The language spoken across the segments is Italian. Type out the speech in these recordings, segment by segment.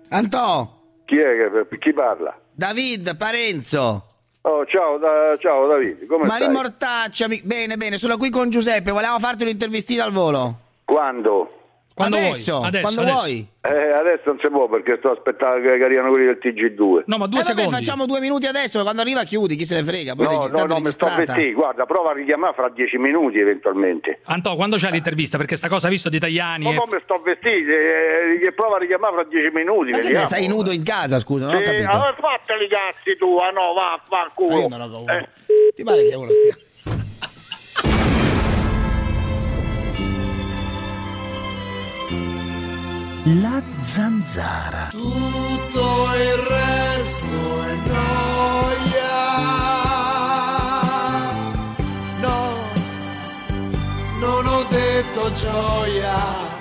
Antò! Chi parla? David Parenzo. Oh, ciao David, come stai? Ma rimortaccia, bene, sono qui con Giuseppe, volevamo farti un'intervistina al volo. Quando? Adesso. Vuoi? Adesso non si può perché sto aspettando che arrivano quelli del TG2. No, ma 2 secondi. Facciamo 2 minuti adesso, quando arriva chiudi, chi se ne frega. Poi No, mi sto vestendo. Guarda, prova a richiamare fra 10 minuti eventualmente. Antò, quando c'è l'intervista? Perché sta cosa visto di italiani. Ma come sto vestito? Prova a richiamare fra 10 minuti. Ma che stai nudo in casa, scusa, non ho capito. Allora fateli cazzi tu, no, va a culo. Io non ho paura. Ti pare che uno stia... La zanzara. Tutto il resto è noia. No, non ho detto gioia.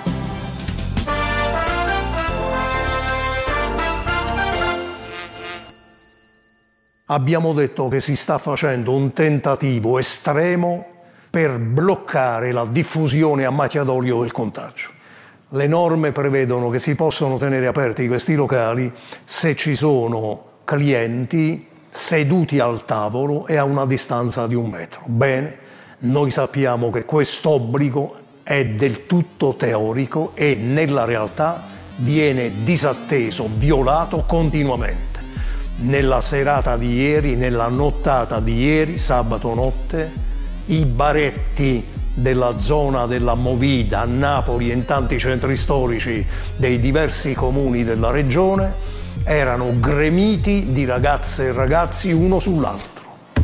Abbiamo detto che si sta facendo un tentativo estremo per bloccare la diffusione a macchia d'olio del contagio. Le norme prevedono che si possono tenere aperti questi locali se ci sono clienti seduti al tavolo e a una distanza di 1 metro. Bene, noi sappiamo che quest'obbligo è del tutto teorico e nella realtà viene disatteso, violato continuamente. Nella serata di ieri, nella nottata di ieri, sabato notte, i baretti della zona della Movida a Napoli e in tanti centri storici dei diversi comuni della regione erano gremiti di ragazze e ragazzi uno sull'altro.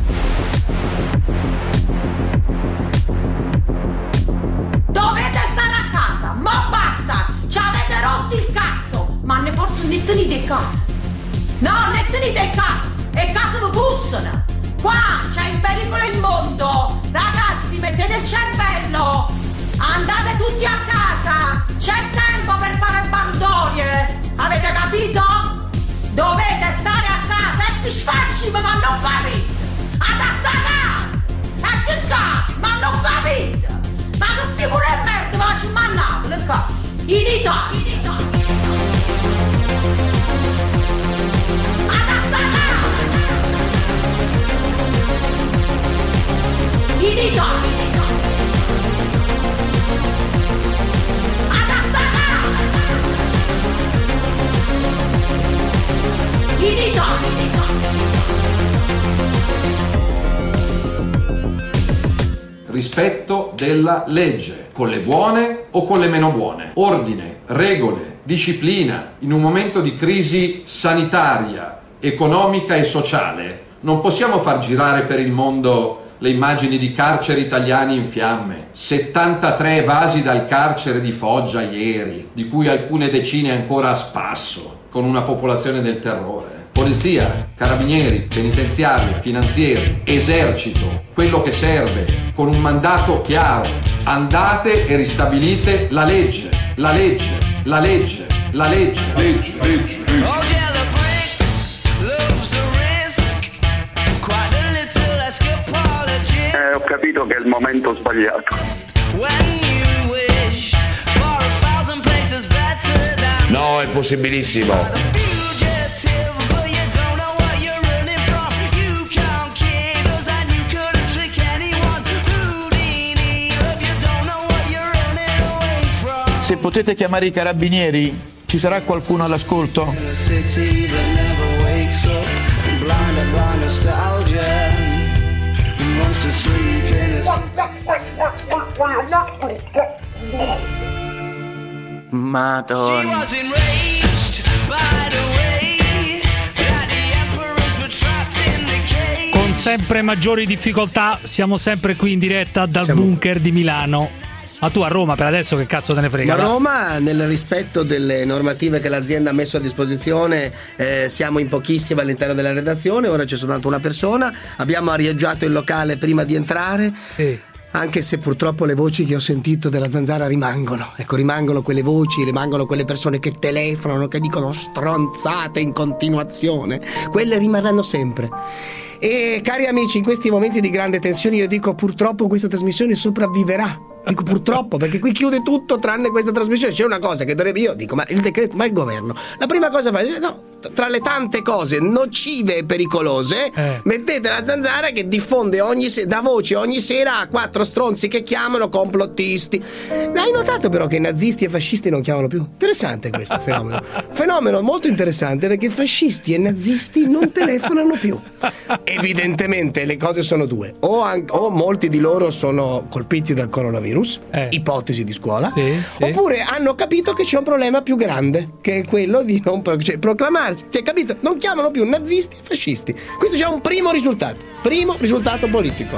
Dovete stare a casa, ma basta! Ci avete rotto il cazzo! Ma ne forse ne tenete in casa! No, ne tenete in casa! E casa vi puzzano! Qua c'è in pericolo il mondo! Ragazzi, mettete il cervello! Andate tutti a casa! C'è tempo per fare baldorie! Avete capito? Dovete stare a casa e ti sfacci, ma non capite! Ad a sta casa! E che cazzo, ma non capite! Ma che figura di merda facciamo a Napoli, in Italia! Ad a sta casa! In Italia! Ad a sta casa! In Italia! Rispetto della legge, con le buone o con le meno buone. Ordine, regole, disciplina. In un momento di crisi sanitaria, economica e sociale, non possiamo far girare per il mondo le immagini di carceri italiani in fiamme. 73 evasi dal carcere di Foggia ieri, di cui alcune decine ancora a spasso, con una popolazione del terrore. Polizia, carabinieri, penitenziaria, finanzieri, esercito, quello che serve, con un mandato chiaro. Andate e ristabilite la legge, la legge, la legge, la legge. Legge, legge, legge. Ho capito che è il momento sbagliato. No, è possibilissimo. Se potete chiamare i carabinieri, ci sarà qualcuno all'ascolto? Madonna. Con sempre maggiori difficoltà siamo sempre qui in diretta dal bunker di Milano. Ma tu a Roma per adesso che cazzo te ne frega? Ma a Roma, nel rispetto delle normative che l'azienda ha messo a disposizione, siamo in pochissimi all'interno della redazione. Ora c'è soltanto una persona. Abbiamo arieggiato il locale prima di entrare. Anche se purtroppo le voci che ho sentito della zanzara rimangono. Ecco, rimangono quelle voci, rimangono quelle persone che telefonano, che dicono stronzate in continuazione. Quelle rimarranno sempre. E cari amici, in questi momenti di grande tensione io dico purtroppo questa trasmissione sopravviverà. Dico purtroppo, perché qui chiude tutto tranne questa trasmissione. C'è una cosa che dovrebbe, io dico, ma il decreto, ma il governo, la prima cosa fa, no, tra le tante cose nocive e pericolose, mettete la zanzara che diffonde dà voce ogni sera a 4 stronzi che chiamano complottisti. Hai notato però che nazisti e fascisti non chiamano più? Interessante questo fenomeno molto interessante, perché fascisti e nazisti non telefonano più. Evidentemente le cose sono due: o molti di loro sono colpiti dal coronavirus, ipotesi di scuola, oppure hanno capito che c'è un problema più grande, che è quello di non proclamarsi, capito? Non chiamano più nazisti e fascisti. Questo c'è un primo risultato politico.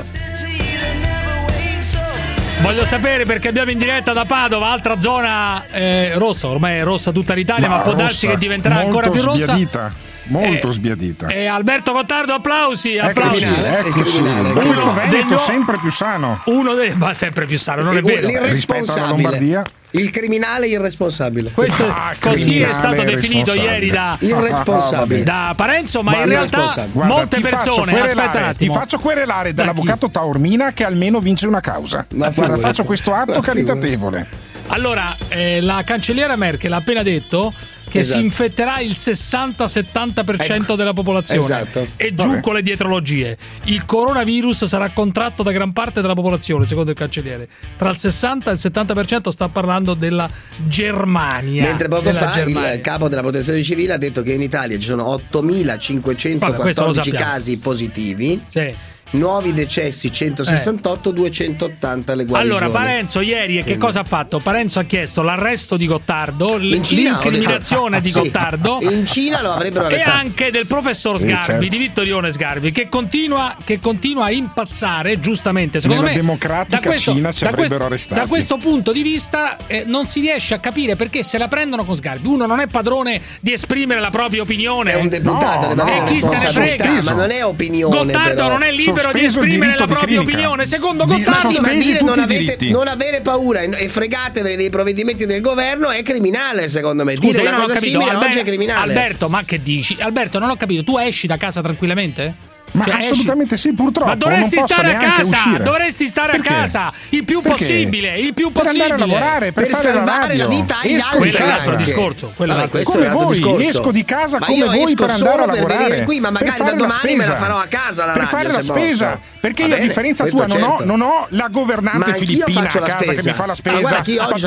Voglio sapere, perché abbiamo in diretta da Padova, altra zona rossa, ormai è rossa tutta l'Italia, ma può darsi che diventerà ancora più rossa. Molto sbiadita. Alberto Gottardo, applausi. Eccoci. Questo Veneto sempre più sano. Ma sempre più sano, non è vero. Rispetto alla Lombardia. Il criminale irresponsabile. Questo così è stato definito ieri da Parenzo, ma in realtà molte persone aspetta un attimo. Ti faccio querelare dall'avvocato Taormina, che almeno vince una causa. Guarda, faccio questo atto caritatevole. Allora, la cancelliera Merkel ha appena detto che si infetterà il 60-70% della popolazione. Esatto. E giù con le dietrologie. Il coronavirus sarà contratto da gran parte della popolazione, secondo il cancelliere. Tra il 60 e il 70% sta parlando della Germania. Mentre poco fa il capo della protezione civile ha detto che in Italia ci sono 8.514 casi positivi. Sì. Nuovi decessi 168, 280 le guarigioni. Allora Parenzo ieri che cosa ha fatto? Parenzo ha chiesto l'arresto di Gottardo, l'incriminazione di Gottardo. In Cina lo avrebbero arrestato. E anche del professor Sgarbi, di Vittorione Sgarbi, che continua a impazzare, giustamente. Secondo Nella me democratica Cina ci avrebbero arrestati. Da questo punto di vista non si riesce a capire perché se la prendono con Sgarbi. Uno non è padrone di esprimere la propria opinione. È un deputato, chi se ne frega. Ma non è opinione. Gottardo non è libero di esprimere la propria opinione. Secondo Gottardo, ma dire non avere paura e fregatevene dei provvedimenti del governo è criminale, secondo me. Scusa, dire una cosa simile oggi è criminale. Alberto, ma che dici? Alberto, non ho capito, tu esci da casa tranquillamente? Ma assolutamente sì, purtroppo. Ma dovresti stare a casa, uscire. Dovresti stare a casa il più possibile, per andare a lavorare, per fare salvare la vita agli altri. Quello è un altro discorso. Come voi, esco di casa come voi per andare a lavorare. Per venire qui, ma magari da domani me la farò a casa la radio, per fare la spesa. Perché io a differenza tua non ho la governante filippina a casa che mi fa la spesa.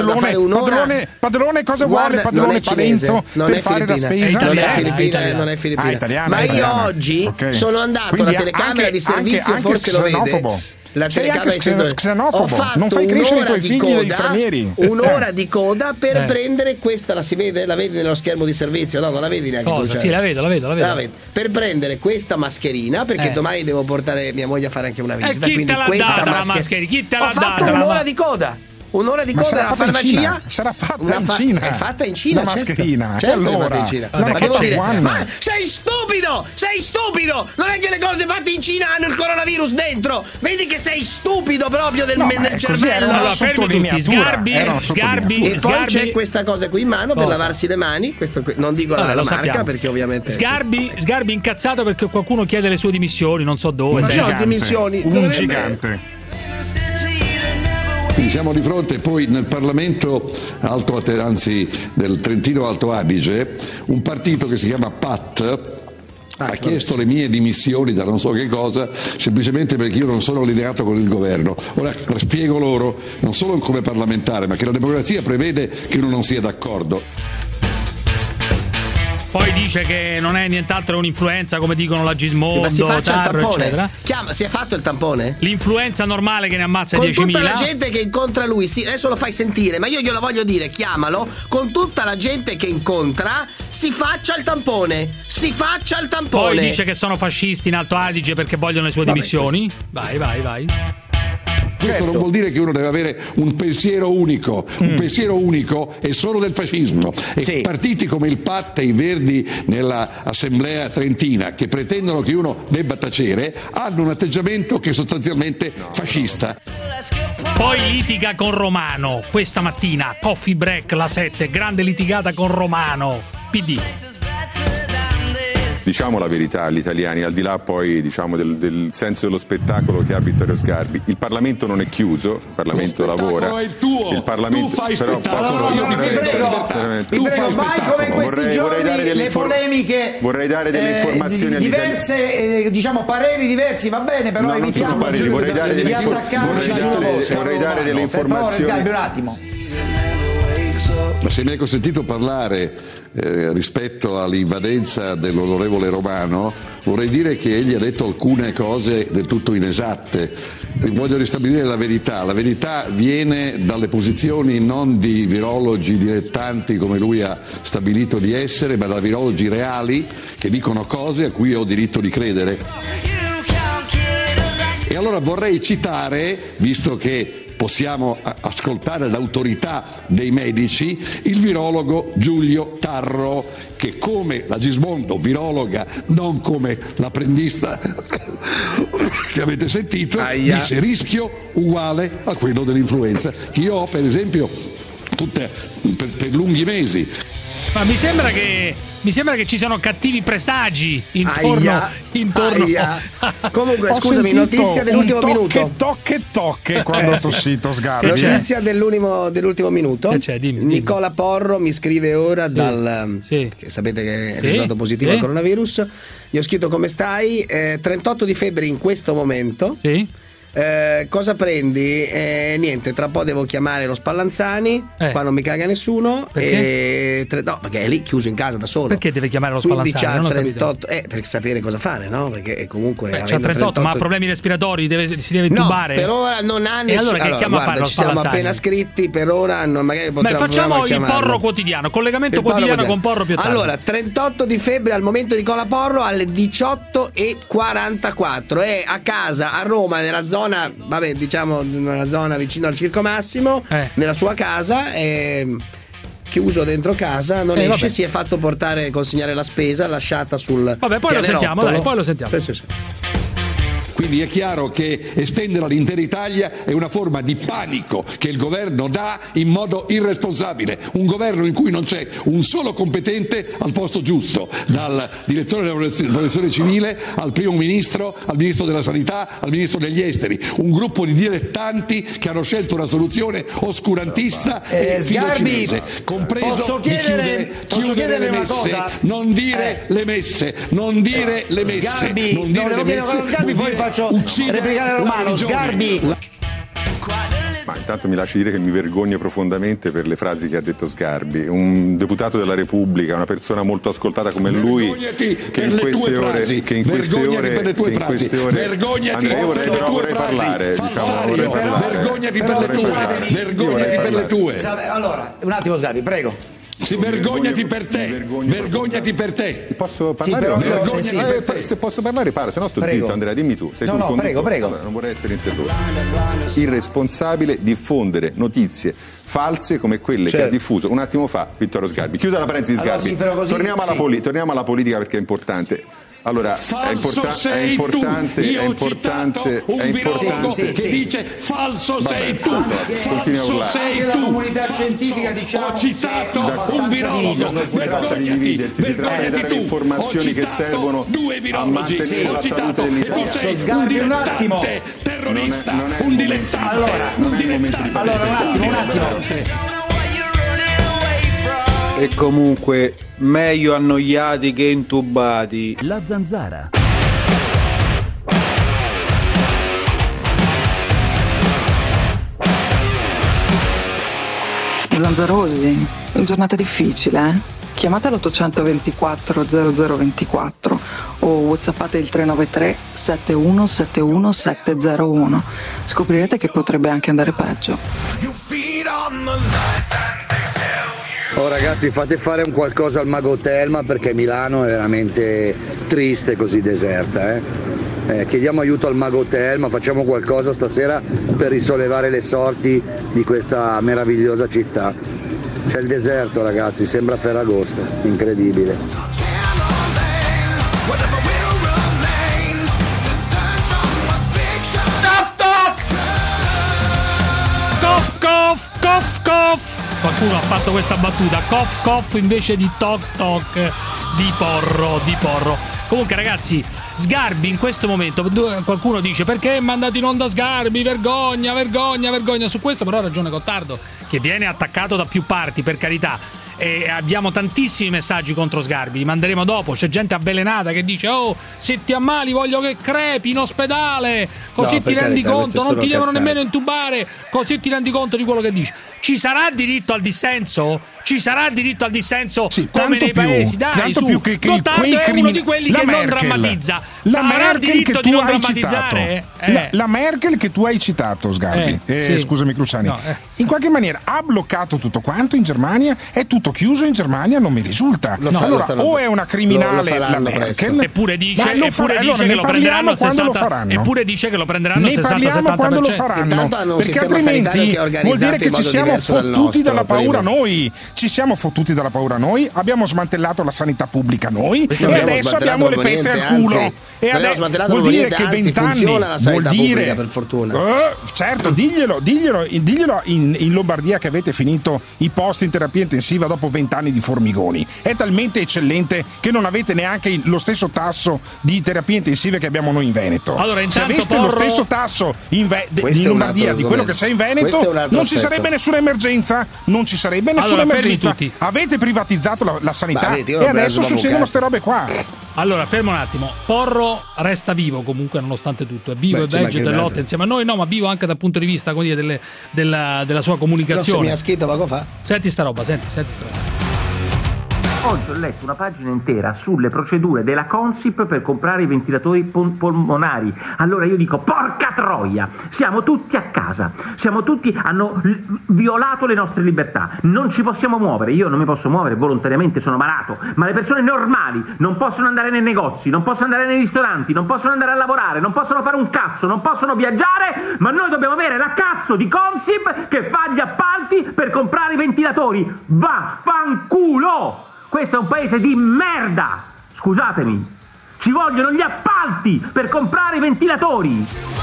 Padrone cosa vuole? Padrone Palenzo per fare la spesa. Non è filippina. Ma io oggi sono andato alla telecamera di servizio, forse lo vede. La telecamera di servizio. Xenofobo. Non fai crescere i tuoi figli degli stranieri. Un'ora di coda per prendere questa, la vede nello schermo di servizio? No, non la vedi neanche. Sì, la vedo. Per prendere questa mascherina, perché domani devo portare mia moglie a fare anche una visita. Chi te l'ha data la mascherina? Chi te l'ha data? Ho fatto un'ora di coda. Un'ora di coda alla farmacia. Sarà fatta in Cina. È fatta in Cina, la mascherina. Certo, allora, è fatta in Cina. Ma devo dire, ma sei stupido! Non è che le cose fatte in Cina hanno il coronavirus dentro. Vedi che sei stupido proprio del cervello. Allora, fermi tutti. Sgarbi. E poi c'è questa cosa qui in mano per lavarsi le mani. Questo non dico la marca perché ovviamente Sgarbi incazzato perché qualcuno chiede le sue dimissioni, non so dove. Un gigante. Quindi siamo di fronte poi nel Parlamento del Trentino Alto Adige, un partito che si chiama PAT ha chiesto le mie dimissioni da non so che cosa, semplicemente perché io non sono allineato con il governo. Ora spiego loro, non solo come parlamentare, ma che la democrazia prevede che uno non sia d'accordo. Poi dice che non è nient'altro che un'influenza, come dicono la Gismondo, ma si faccia il tampone, eccetera. Si è fatto il tampone? L'influenza normale che ne ammazza 10.000. Con tutta la gente che incontra lui, sì, adesso lo fai sentire, ma io glielo voglio dire, chiamalo, con tutta la gente che incontra, si faccia il tampone. Poi dice che sono fascisti in Alto Adige perché vogliono le sue dimissioni. Vai. Questo non vuol dire che uno deve avere un pensiero unico. Un pensiero unico è solo del fascismo. E partiti come il PAT e i Verdi nella Assemblea trentina, che pretendono che uno debba tacere, hanno un atteggiamento che è sostanzialmente fascista. Poi litiga con Romano questa mattina, coffee break la 7, grande litigata con Romano, PD. diciamo la verità agli italiani, al di là poi diciamo del senso dello spettacolo che ha Vittorio Sgarbi. Il Parlamento non è chiuso, il Parlamento lavora. È il tuo. Il Parlamento, tu fai però spettacolo. Ti prego, mai come in questi giorni le polemiche. Vorrei dare delle informazioni diverse, diciamo pareri diversi, va bene, però evitiamo di attaccarci sulla voce. Vorrei dare delle informazioni. Per favore, Sgarbi, un attimo. Ma se mi hai consentito parlare rispetto all'invadenza dell'onorevole Romano, vorrei dire che egli ha detto alcune cose del tutto inesatte. Voglio ristabilire la verità. La verità viene dalle posizioni non di virologi dilettanti come lui ha stabilito di essere, ma da virologi reali che dicono cose a cui ho diritto di credere. E allora vorrei citare, visto che possiamo ascoltare l'autorità dei medici, il virologo Giulio Tarro, che come la Gismondo, virologa, non come l'apprendista che avete sentito, dice rischio uguale a quello dell'influenza, che io ho per esempio per lunghi mesi. Ma mi sembra che ci siano cattivi presagi intorno. Comunque, scusami, notizia dell'ultimo minuto. Tocche quando ha tossito Sgarbi. Notizia dell'ultimo minuto. Dimmi. Nicola Porro mi scrive ora che sapete che è risultato positivo al coronavirus. Gli ho scritto come stai, 38 di febbre in questo momento. Cosa prendi? Niente, tra un po' devo chiamare lo Spallanzani. Qua non mi caga nessuno. Perché? No, perché è lì chiuso in casa da solo. Perché deve chiamare lo Spallanzani? Quindi c'ha 38. Per sapere cosa fare, no? Perché comunque c'ha 38, ma ha problemi respiratori, si deve intubare. No, per ora non ha nessuno. E allora che chiama a fare lo ci siamo Spallanzani? appena scritti, per ora magari potremmo facciamo il Porro quotidiano, collegamento quotidiano con Porro più tardi. Allora, 38 di febbre al momento di Nicola Porro alle 18:44. È a casa a Roma, nella zona, diciamo nella zona vicino al Circo Massimo, nella sua casa, chiuso dentro casa, non esce, si è fatto consegnare la spesa lasciata sul poi lo sentiamo, Sì. Quindi è chiaro che estenderla all'intera Italia è una forma di panico che il governo dà in modo irresponsabile, un governo in cui non c'è un solo competente al posto giusto, dal direttore della protezione civile al primo ministro, al ministro della sanità, al ministro degli esteri, un gruppo di dilettanti che hanno scelto una soluzione oscurantista e filocinese, compreso posso chiedere una cosa? Non dire le messe, non dire le messe, Sgarbi, non dire le messe, Sgarbi, poi faccio replicare Romano. Sgarbi. Ma intanto mi lasci dire che mi vergogno profondamente per le frasi che ha detto Sgarbi. Un deputato della Repubblica, una persona molto ascoltata come lui, che in queste ore vergognati vorrei parlare, vergognati per le tue. Allora, un attimo Sgarbi, prego. Vergognati per te. Posso parlare? Se posso parlare, parla, se no sto zitto. Andrea, dimmi tu. Prego. Non vorrei essere interrotto. Irresponsabile diffondere notizie false come quelle che ha diffuso un attimo fa Vittorio Sgarbi. Chiusa la parentesi, Sgarbi. Torniamo alla politica perché è importante. Allora, è importante che dice falso sei tu. Falso sei tu. La comunità scientifica ho citato un virologo. Si tratta di dare informazioni che servono a mantenere la salute dell'Italia. Sgarbi, un attimo. Terrorista, un dilettante. Allora, un attimo. E comunque meglio annoiati che intubati. La Zanzara. Zanzarosi, giornata difficile, eh? Chiamate l'824 0024 o whatsappate il 393 7171 701. Scoprirete che potrebbe anche andare peggio. Oh ragazzi, fate fare un qualcosa al Mago Telma perché Milano è veramente triste così deserta, chiediamo aiuto al Mago Telma, facciamo qualcosa stasera per risollevare le sorti di questa meravigliosa città. C'è il deserto ragazzi, sembra Ferragosto, incredibile. Cough. Qualcuno ha fatto questa battuta, cough invece di toc di Porro. Comunque ragazzi, Sgarbi in questo momento, qualcuno dice perché è mandato in onda Sgarbi, vergogna su questo, però ha ragione Gottardo, che viene attaccato da più parti, per carità. E abbiamo tantissimi messaggi contro Sgarbi, li manderemo dopo. C'è gente avvelenata che dice se ti ammali voglio che crepi in ospedale, così ti rendi conto, non ti devono nemmeno intubare, così ti rendi conto di quello che dici. Ci sarà diritto al dissenso? Ci sarà diritto al dissenso come nei paesi? Dai, tanto su. più che Gottardo è uno di quelli che non drammatizza. Avrà il diritto di non drammatizzare? La Merkel che tu hai citato, Sgarbi, sì. Scusami Cruciani, in qualche maniera ha bloccato tutto quanto in Germania, è tutto chiuso in Germania, non mi risulta. O è una criminale la Merkel, eppure dice che lo prenderanno al 60%. Eppure dice che lo prenderanno al 60-70%. Ne parliamo quando lo faranno, perché altrimenti vuol dire che ci siamo fottuti dalla paura noi. Ci siamo fottuti dalla paura noi, abbiamo smantellato la sanità pubblica noi e adesso abbiamo le pezze al culo. E adesso vuol dire che 20 anni vuol dire, per fortuna. Certo, diglielo in Lombardia che avete finito i posti in terapia intensiva dopo 20 anni di Formigoni. È talmente eccellente che non avete neanche lo stesso tasso di terapie intensive che abbiamo noi in Veneto. Allora, se aveste lo stesso tasso in Lombardia di quello che c'è in Veneto, non ci sarebbe nessuna emergenza. Non ci sarebbe nessuna emergenza. Avete privatizzato la sanità e adesso succedono queste robe qua. Allora, fermo un attimo. Porro resta vivo comunque nonostante tutto. È vivo e vegeto e lotta insieme a noi, ma vivo anche dal punto di vista della sua comunicazione. Mi ha scritto poco fa. Senti sta roba. Oggi ho letto una pagina intera sulle procedure della Consip per comprare i ventilatori polmonari. Allora io dico, porca troia, siamo tutti a casa, hanno violato le nostre libertà, non ci possiamo muovere, io non mi posso muovere volontariamente, sono malato, ma le persone normali non possono andare nei negozi, non possono andare nei ristoranti, non possono andare a lavorare, non possono fare un cazzo, non possono viaggiare, ma noi dobbiamo avere la cazzo di Consip che fa gli appalti per comprare i ventilatori. Vaffanculo! Questo è un paese di merda! Scusatemi, ci vogliono gli appalti per comprare i ventilatori!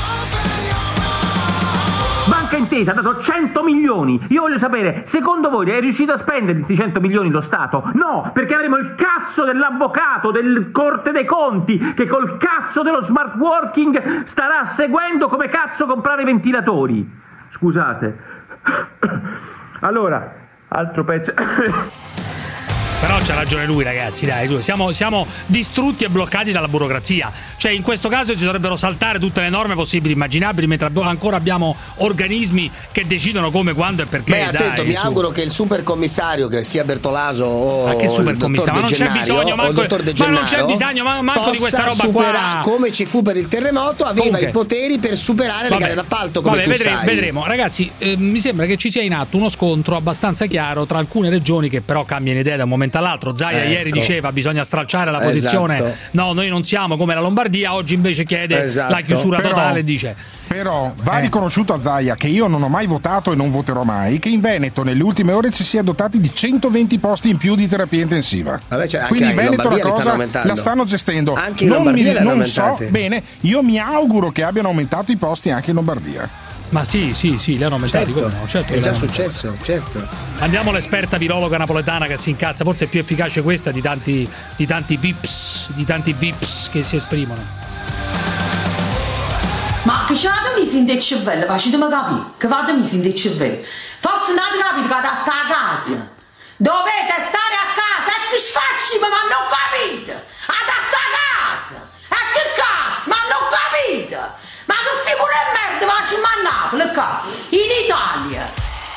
Banca Intesa ha dato 100 milioni. Io voglio sapere, secondo voi è riuscito a spendere questi 100 milioni lo Stato? No, perché avremo il cazzo dell'avvocato del Corte dei Conti che col cazzo dello smart working starà seguendo come cazzo comprare i ventilatori. Scusate. Allora, altro pezzo. Però c'ha ragione lui, ragazzi, dai, siamo distrutti e bloccati dalla burocrazia. Cioè, in questo caso si dovrebbero saltare tutte le norme possibili e immaginabili, mentre ancora abbiamo organismi che decidono come, quando e perché. Attento, mi auguro che il supercommissario, che sia Bertolaso o che supercommissario, il dottor De Gennario, ma non c'è bisogno manco di questa roba qua. Come ci fu per il terremoto, aveva i poteri per superare le gare d'appalto, come tu sai. Vedremo. Ragazzi, mi sembra che ci sia in atto uno scontro abbastanza chiaro tra alcune regioni che però cambiano idea da un momento all'altro. Zaia ieri diceva bisogna stralciare la posizione, no, noi non siamo come la Lombardia, oggi invece chiede la chiusura totale. Dice però va riconosciuto a Zaia, che io non ho mai votato e non voterò mai, che in Veneto nelle ultime ore ci si è dotati di 120 posti in più di terapia intensiva. Quindi in Veneto la cosa la stanno gestendo. Anche in Lombardia non so bene, io mi auguro che abbiano aumentato i posti anche in Lombardia. Ma sì, li hanno aumentati. Certo, è già successo, certo. Andiamo all'esperta virologa napoletana che si incazza, forse è più efficace questa di tanti vips che si esprimono. Ma che c'è da misi in dei cervelli, facetemi capire, che vado misi in dei cervelli. Forse non avete capito che da sta a casa. Dovete stare a casa e che sfacci, ma non capite. A da sta a casa. E che cazzo, ma non capite. Ma che figura di merda facciamo a Napoli, in Italia?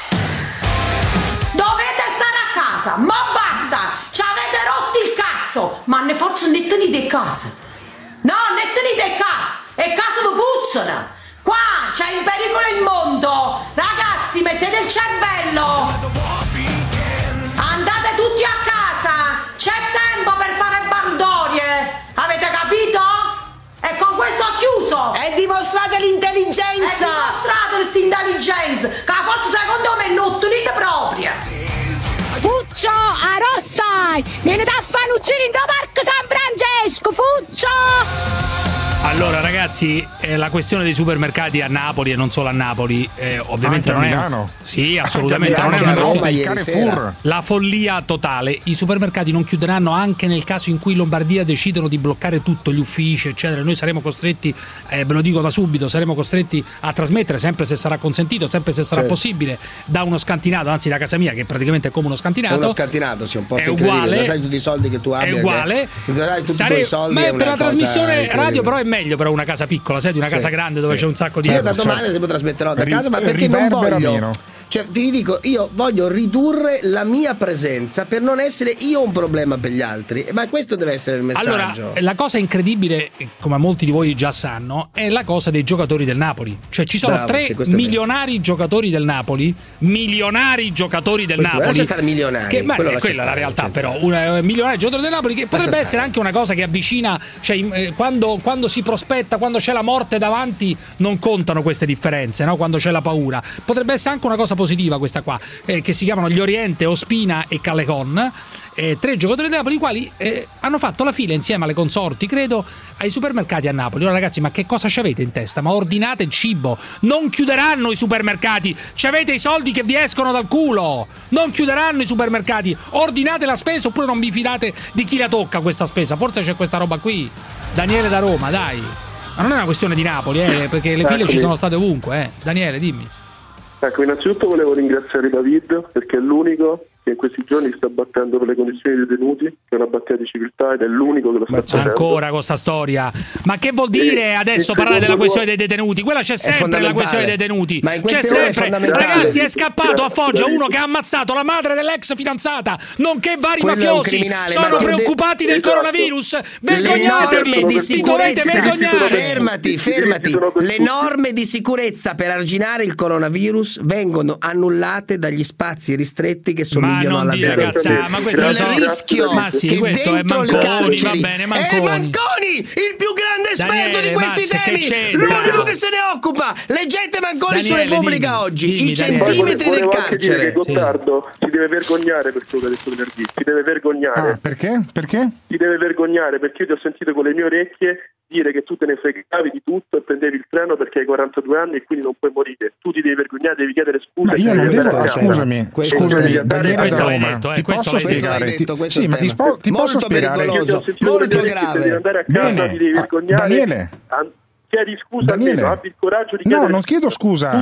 Dovete stare a casa, ma basta! Ci avete rotto il cazzo! Ma ne forse ne tenete a casa! No, ne tenete a casa! E casa vi puzzano! Qua c'è in pericolo il mondo! Ragazzi, mettete il cervello! Andate tutti a casa! C'è tempo per fare baldorie! Avete capito? E con questo ho chiuso! E dimostrate l'intelligenza! E dimostrate questa intelligenza! Che forse secondo me non ottenete proprio! Fuccio, a Rossai! Vieni da Fanuccini in Parco San Francesco, Fuccio! Allora ragazzi, la questione dei supermercati a Napoli e non solo a Napoli, ovviamente non è Milano. Sì, assolutamente non è una Carrefour. La follia totale. I supermercati non chiuderanno anche nel caso in cui in Lombardia decidono di bloccare tutto, gli uffici eccetera. Noi saremo costretti, ve lo dico da subito, saremo costretti a trasmettere, sempre se sarà consentito, sempre se sarà possibile, da uno scantinato, anzi da casa mia, che praticamente è come uno scantinato. Uno scantinato, sì, un po' è uguale, sai tutti i soldi che tu abbia. È uguale. I soldi, ma per la trasmissione radio però è meglio, però una casa piccola, sai, di una casa grande dove c'è un sacco di... Io da domani se trasmetterò da casa, ma perché non voglio... Cioè, ti dico, io voglio ridurre la mia presenza per non essere io un problema per gli altri, ma questo deve essere il messaggio. Allora, la cosa incredibile, come molti di voi già sanno, è la cosa dei giocatori del Napoli. Cioè ci sono 3 milionari giocatori del Napoli, milionari giocatori del Napoli. Lascia stare milionari, che, quella è la realtà, però un milionario giocatore del Napoli, che potrebbe essere anche una cosa che avvicina, cioè quando si prospetta, quando c'è la morte davanti non contano queste differenze, no? Quando c'è la paura. Potrebbe essere anche una cosa positiva questa qua, che si chiamano Gli Oriente, Ospina e Callecon, 3 giocatori del Napoli, i quali hanno fatto la fila insieme alle consorti, credo, ai supermercati a Napoli. Ora ragazzi, ma che cosa ci avete in testa? Ma ordinate il cibo, non chiuderanno i supermercati, ci avete i soldi che vi escono dal culo, non chiuderanno i supermercati, ordinate la spesa oppure non vi fidate di chi la tocca questa spesa. Forse c'è questa roba qui. Daniele da Roma, dai, ma non è una questione di Napoli, perché le file ci sono state ovunque. Daniele, dimmi. Ecco, innanzitutto volevo ringraziare David, perché è l'unico che in questi giorni sta battendo per le condizioni dei detenuti, che è una battaglia di civiltà, ed è l'unico che lo sta facendo. Ancora con sta storia? Ma che vuol dire adesso parlare della questione dei detenuti? Quella c'è sempre, la questione dei detenuti. C'è sempre. Ragazzi, è scappato a Foggia uno che ha ammazzato la madre dell'ex fidanzata, nonché vari mafiosi. Sono preoccupati del coronavirus. Vergognatevi, vi dovete vergognare. Fermati. Le norme di sicurezza per arginare il coronavirus vengono annullate dagli spazi ristretti che somigliano alla Zarezza. Ma questo il rischio che questo è Manconi, va bene, Manconi. Manconi, il più grande esperto di questi temi, l'unico che se ne occupa. Leggete Manconi su Repubblica oggi, i centimetri del carcere. Gottardo si deve vergognare per quello che ha detto venerdì, si deve vergognare. Perché? Si deve vergognare perché io ti ho sentito con le mie orecchie dire che tu te ne fregavi di tutto e prendevi il treno perché hai 42 anni e quindi non puoi morire. Tu ti devi vergognare, devi chiedere scusa. Ma io non detto, scusami, Daniele da Roma, ti posso spiegare? Sì, ma ti posso spiegare? Molto grave. Devi andare a casa, ti devi vergognare. Daniele. Chiedi scusa, abbi il coraggio di chiedere. No, non chiedo scusa.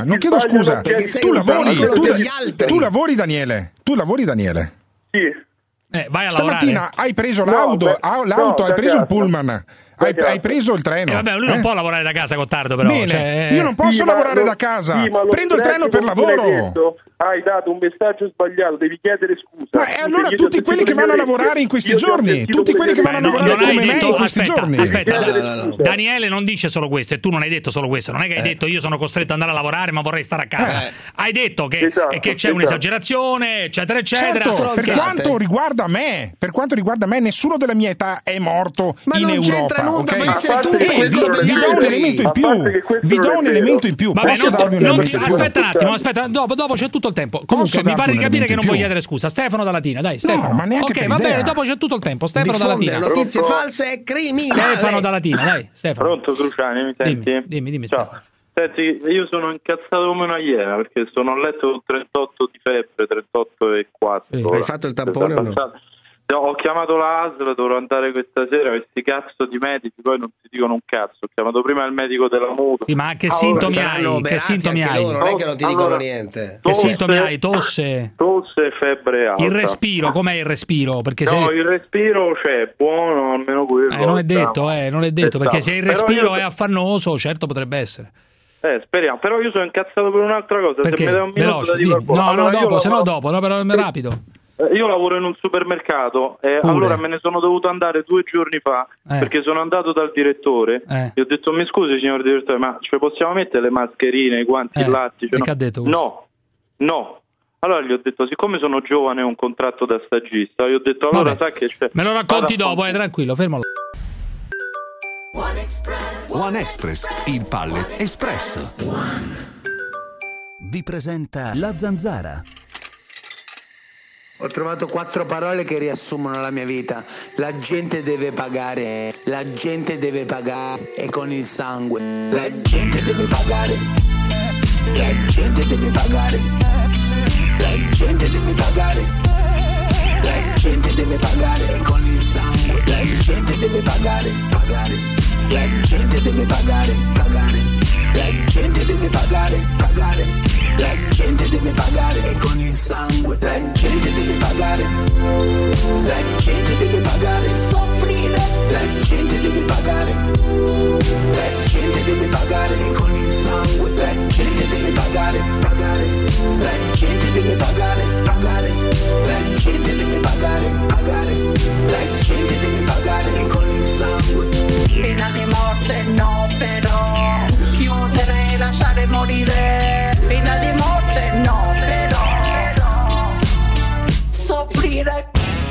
Tu lavori, Daniele. Sì. Vai a stamattina hai preso l'auto, hai preso il pullman. Hai preso il treno. Vabbè, lui non può lavorare da casa, Gottardo, però. Bene, io non posso lavorare da casa. Prendo il treno per lavoro. Hai dato un messaggio sbagliato, devi chiedere scusa. Ma allora tutti quelli che vanno a lavorare in questi giorni, tutti quelli che vanno a lavorare come me in questi giorni. Aspetta, Daniele non dice solo questo e tu non hai detto solo questo. Non è che hai detto io sono costretto ad andare a lavorare ma vorrei stare a casa. Hai detto che c'è un'esagerazione, eccetera, eccetera. Certo, per quanto riguarda me, nessuno della mia età è morto in Europa. Vi do un elemento in più. Posso darvi un elemento in più? Aspetta un attimo, dopo c'è tutto il tempo. Comunque mi pare di capire che non vuoi chiedere scusa. Stefano da Latina, dai, Stefano. No, ma neanche ok, va bene, dopo c'è tutto il tempo. Stefano da Latina. Notizie false è criminale. Stefano da Latina, dai, Stefano. Pronto, Cruciani, mi senti? Dimmi, ciao. Senti, io sono incazzato come una iena perché sono a letto con 38 di febbre, 38,4. Hai fatto il tampone o no? Ho chiamato la ASL, dovrò andare questa sera, questi cazzo di medici poi non ti dicono un cazzo. Ho chiamato prima il medico della mutua. Sì, ma che sintomi hai? Che sintomi hai? Non è che non ti dicono niente. Che sintomi hai? Tosse e febbre alta. Il respiro, com'è il respiro? Perché il respiro c'è, buono, almeno quello. Non è detto, perché se il respiro è affannoso, certo potrebbe essere. Speriamo, però io sono incazzato per un'altra cosa. Perché? Se mi dai un minuto da dire dopo, però rapido. Io lavoro in un supermercato e allora me ne sono dovuto andare 2 giorni fa perché sono andato dal direttore e ho detto mi scusi signor direttore ma ci possiamo mettere le mascherine, i guanti, il lattice? Che ha detto? No. Allora gli ho detto siccome sono giovane e ho un contratto da stagista, gli ho detto allora sai che c'è. Me lo racconti dopo, tranquillo, fermalo. One Express, il Pallet Express. Vi presenta La Zanzara. Ho trovato 4 parole che riassumono la mia vita. La gente deve pagare, la gente deve pagare e con il sangue. La gente deve pagare, la gente deve pagare, la gente deve pagare, la gente deve pagare e con il sangue. La gente deve pagare, pagare, la gente deve pagare, pagare, la gente deve pagare, pagare. La gente deve pagare e con il sangue. La gente deve pagare, la gente deve pagare, soffrire. La gente deve pagare, la gente deve pagare e con il sangue. La gente deve pagare, pagare. La gente deve pagare, pagare. La gente deve pagare, pagare. La gente deve pagare e con il sangue. Pena di morte no, però chiudere e lasciare morire. Pena di morte no, però soffrire.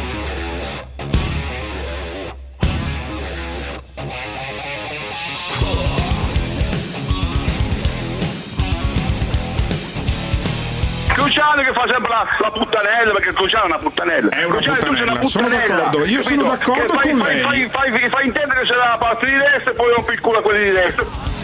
Cruciale che fa sempre la puttanella, perché il Cruciale è una puttanella. È una puttanella, sono d'accordo, io sono d'accordo con lei. Fai intendere che c'è la parte di destra e poi rompi il culo a quelli di destra.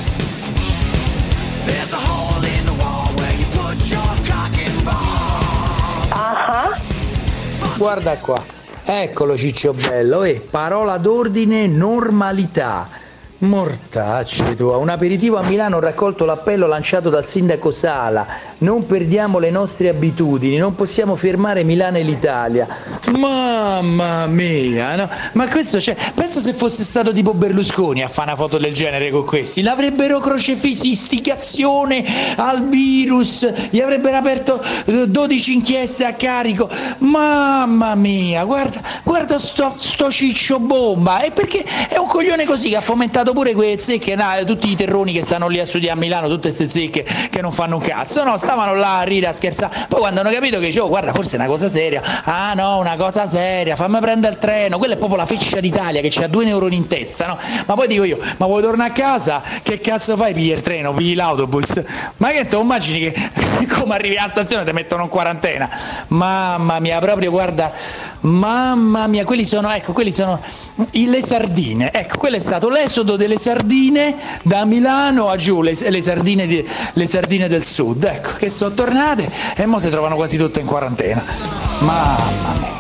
Guarda qua, eccolo Ciccio Bello, parola d'ordine normalità. Mortacci tua, un aperitivo a Milano, ho raccolto l'appello lanciato dal sindaco Sala. Non perdiamo le nostre abitudini, non possiamo fermare Milano e l'Italia. Mamma mia, no? Ma questo pensa se fosse stato tipo Berlusconi a fare una foto del genere con questi, l'avrebbero crocefissi, istigazione al virus, gli avrebbero aperto 12 inchieste a carico. Mamma mia, guarda sto Ciccio Bomba, e perché è un coglione così che ha fomentato pure quelle zecche, tutti i terroni che stanno lì a studiare a Milano, tutte queste zecche che non fanno un cazzo, no, stavano là a ridere, a scherzare, poi quando hanno capito che dicevo, guarda, forse è una cosa seria, ah no, una cosa seria, fammi prendere il treno, quella è proprio la feccia d'Italia che c'ha 2 neuroni in testa, no, ma poi dico io, ma vuoi tornare a casa, che cazzo fai, pigli il treno, pigli l'autobus, ma che tu immagini che come arrivi alla stazione ti mettono in quarantena, mamma mia, proprio guarda, mamma mia, quelli sono le sardine, ecco, quello è stato l'esodo delle sardine da Milano a giù, le sardine del sud, ecco, che sono tornate e mo si trovano quasi tutte in quarantena. Mamma mia.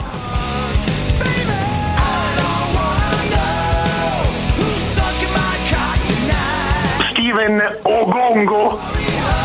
Steven Ogongo.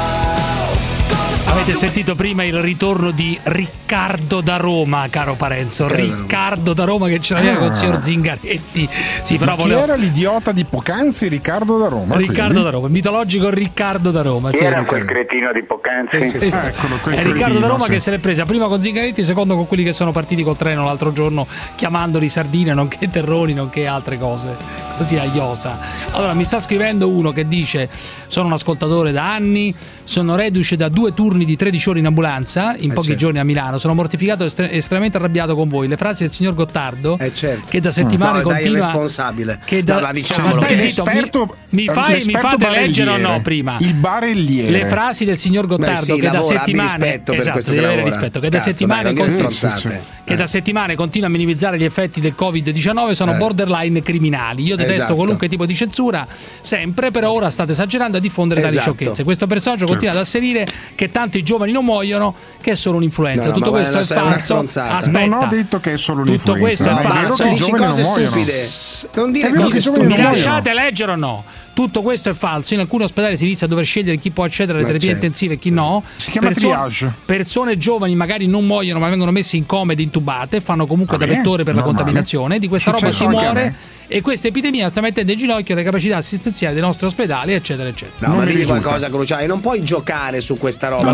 Avete sentito prima il ritorno di Riccardo da Roma, caro Parenzo. Riccardo da Roma che ce l'aveva con il signor Zingaretti. Sì, però chi era l'idiota di poc'anzi? Riccardo da Roma. Riccardo da Roma, mitologico Riccardo da Roma. Chi era quel cretino di poc'anzi? Eccolo, è Riccardo da Roma, sì, che se l'è presa prima con Zingaretti, secondo con quelli che sono partiti col treno l'altro giorno, chiamandoli sardine, nonché terroni, nonché altre cose. Così a iosa. Allora, mi sta scrivendo uno che dice: sono un ascoltatore da anni, sono reduce da 2 turni di 13 ore in ambulanza in pochi giorni a Milano, sono mortificato e estremamente arrabbiato con voi. Le frasi del signor Gottardo che da settimane continua, responsabile, che da, no, diciamo, ma stai zitto, mi fate leggere o no prima il barelliere, le frasi del signor Gottardo che da settimane, esatto, deve avere rispetto, che da settimane da settimane continua a minimizzare gli effetti del Covid-19, sono borderline criminali. Io detesto qualunque tipo di censura sempre, però ora state esagerando a diffondere tali sciocchezze. Questo personaggio continua ad asserire che tanti giovani non muoiono, che è solo un'influenza. Tutto questo è falso. Aspetta, non ho detto che è solo un'influenza. Tutto questo è falso. Dici cose stupide. Non dire cose stupide. Mi lasciate leggere o no? Tutto questo è falso. In alcuni ospedali si inizia a dover scegliere chi può accedere alle terapie intensive e chi no. Si chiama triage. Persone giovani magari non muoiono, ma vengono messe in coma ed intubate, fanno comunque da vettore per la contaminazione. Di questa roba si muore. E questa epidemia sta mettendo in ginocchio le capacità assistenziali dei nostri ospedali, eccetera, eccetera. No, ma digli qualcosa, Cruciale, non puoi giocare su questa roba.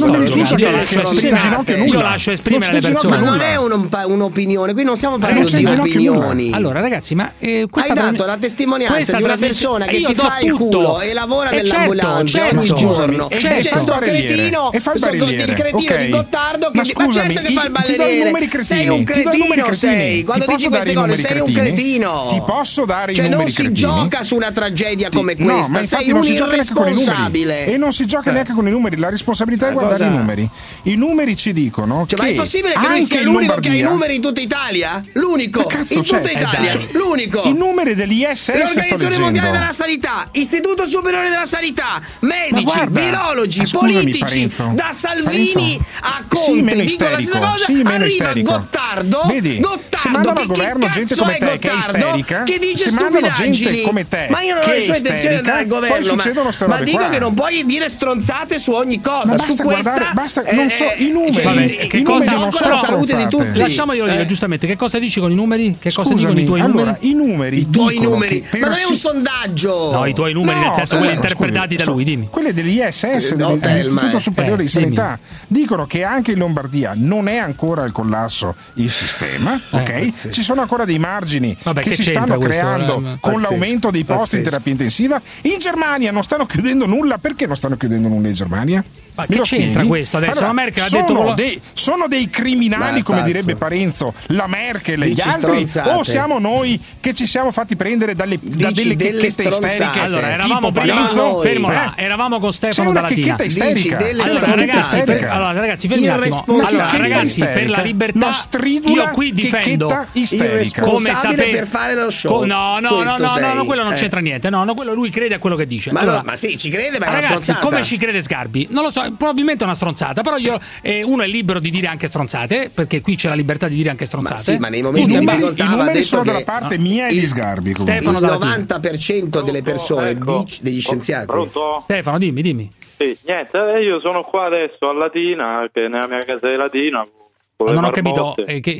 Io lascio esprimere le persone. Ma non è un'opinione, qui non stiamo parlando di opinioni. Allora, ragazzi, ma questa hai dato la testimonianza di una persona che si fa il culo e lavora nell'ambulanza ogni giorno. C'è sto cretino, il cretino di Gottardo che certo che fa il baleniere. Sei un cretino, sei. Quando dici queste cose sei un cretino. Ti posso posso dare i numeri non si cretini? gioca su una tragedia come questa, ma sei un irresponsabile. E non si gioca neanche con i numeri, la responsabilità è guardare i numeri. I numeri ci dicono che ma è possibile che lui sia l'unico che ha i numeri in tutta Italia? L'unico in tutta Italia, l'unico. I numeri dell'ISS sto leggendo. L'Organizzazione Mondiale della Sanità, Istituto Superiore della Sanità, medici, virologi, politici, da Salvini a Conte, dico la stessa cosa, arriva Gottardo. Vedi, se mandano al governo gente come te che è isterica, che dice se mandano gente come te ma io non ho le sue intenzioni di andare al governo, poi succedono ste robe ma dico che non puoi dire stronzate su ogni cosa. Ma su questa basta, non so i numeri. Che cosa non sono la salute di tutti. Lasciamoglielo dire giustamente. Che cosa dici con i numeri? Che cosa dicono i tuoi numeri? I tuoi numeri. Ma non è un sondaggio. No, i tuoi numeri, nel senso quelli interpretati da lui, dimmi. Quelli dell'ISS, dell'Istituto Superiore di Sanità, dicono che anche in Lombardia non è ancora al collasso il sistema, ok? Ci sono ancora dei margini che si stanno creando con l'aumento dei posti di terapia intensiva. In Germania non stanno chiudendo nulla. Perché non stanno chiudendo nulla in Germania? Ma che c'entra questo adesso? Allora, la Merkel ha detto sono dei criminali, come direbbe Parenzo, la Merkel e gli altri, o siamo noi che ci siamo fatti prendere da delle checchette isteriche? Allora, eravamo prima, fermo là, eravamo con Stefano C'è una Dalla checchetta isterica. Allora ragazzi, fermi un attimo. Allora ragazzi, per la libertà io qui difendo come sapere per fare lo show. No, quello non c'entra niente. No, quello lui crede a quello che dice. Ma sì, ci crede, ma ragazzi, come ci crede Sgarbi? Non lo so, probabilmente è una stronzata, però uno è libero di dire anche stronzate, perché qui c'è la libertà di dire anche stronzate. Ma sì, ma nei momenti di difficoltà i numeri sono dalla parte mia e di Sgarbi. Stefano, il 90% delle persone, degli scienziati. Pronto? Stefano, dimmi. Sì, niente, io sono qua adesso a Latina, che nella mia casa di Latina. Ma non ho capito,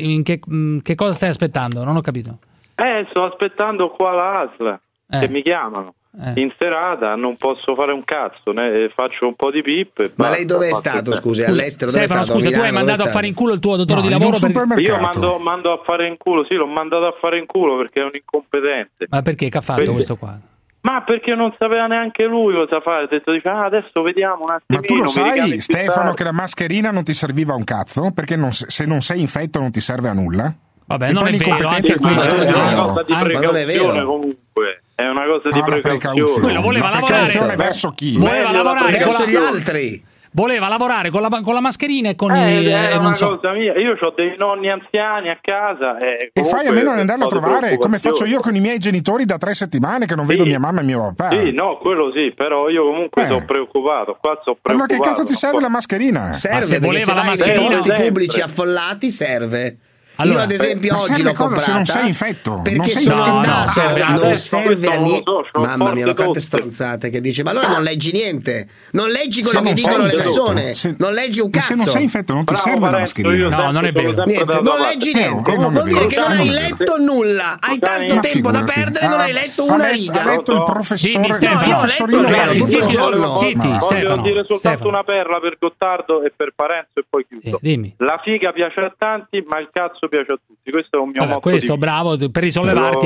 che cosa stai aspettando? Non ho capito. Sto aspettando qua la ASL, che mi chiamano. In serata non posso fare un cazzo, ne faccio un po' di pippe. Ma lei dove è stato, scusi? All'estero? Stefano, scusa, tu hai mandato a fare in culo il tuo datore di lavoro? Io mando a fare in culo, sì, l'ho mandato a fare in culo perché è un incompetente. Ma perché? Che ha fatto questo qua? Ma perché non sapeva neanche lui cosa fare. Ha detto, adesso vediamo un attimino. Ma tu lo sai, Stefano, che la mascherina non ti serviva a un cazzo? Perché se non sei infetto non ti serve a nulla? Vabbè, non è vero. È una cosa di precauzione comunque. È una cosa di precauzione. Quello voleva lavorare verso chi? Voleva lavorare verso gli altri. Voleva lavorare con la mascherina e con è una cosa mia. Io ho dei nonni anziani a casa e fai a meno di andarlo a trovare, come faccio io con i miei genitori da 3 settimane che non vedo mia mamma e mio papà. Sì, no, quello sì, però io comunque sono preoccupato. Qua sono preoccupato. Allora che cazzo ti serve la mascherina? Serve, perché se vai nei posti pubblici affollati serve. Allora, io ad esempio oggi l'ho comprata se non sei infetto, perché sono andato, non serve a niente. Mamma mia, ma quante stronzate che dice. Ma allora non leggi niente, non leggi quello che dicono le persone, non leggi un cazzo. Se non sei infetto non ti serve la mascherina. No, non è vero. Niente, non leggi niente, vuol dire che non hai letto nulla, hai tanto tempo da perdere, non hai letto una riga. Ha letto il professore. Io ho letto tutto il giorno. Voglio dire soltanto una perla per Gottardo e per Parenzo e poi chiudo. La figa piace a tanti, ma il cazzo piace a tutti. Questo è un mio motto. Questo bravo, per risollevarti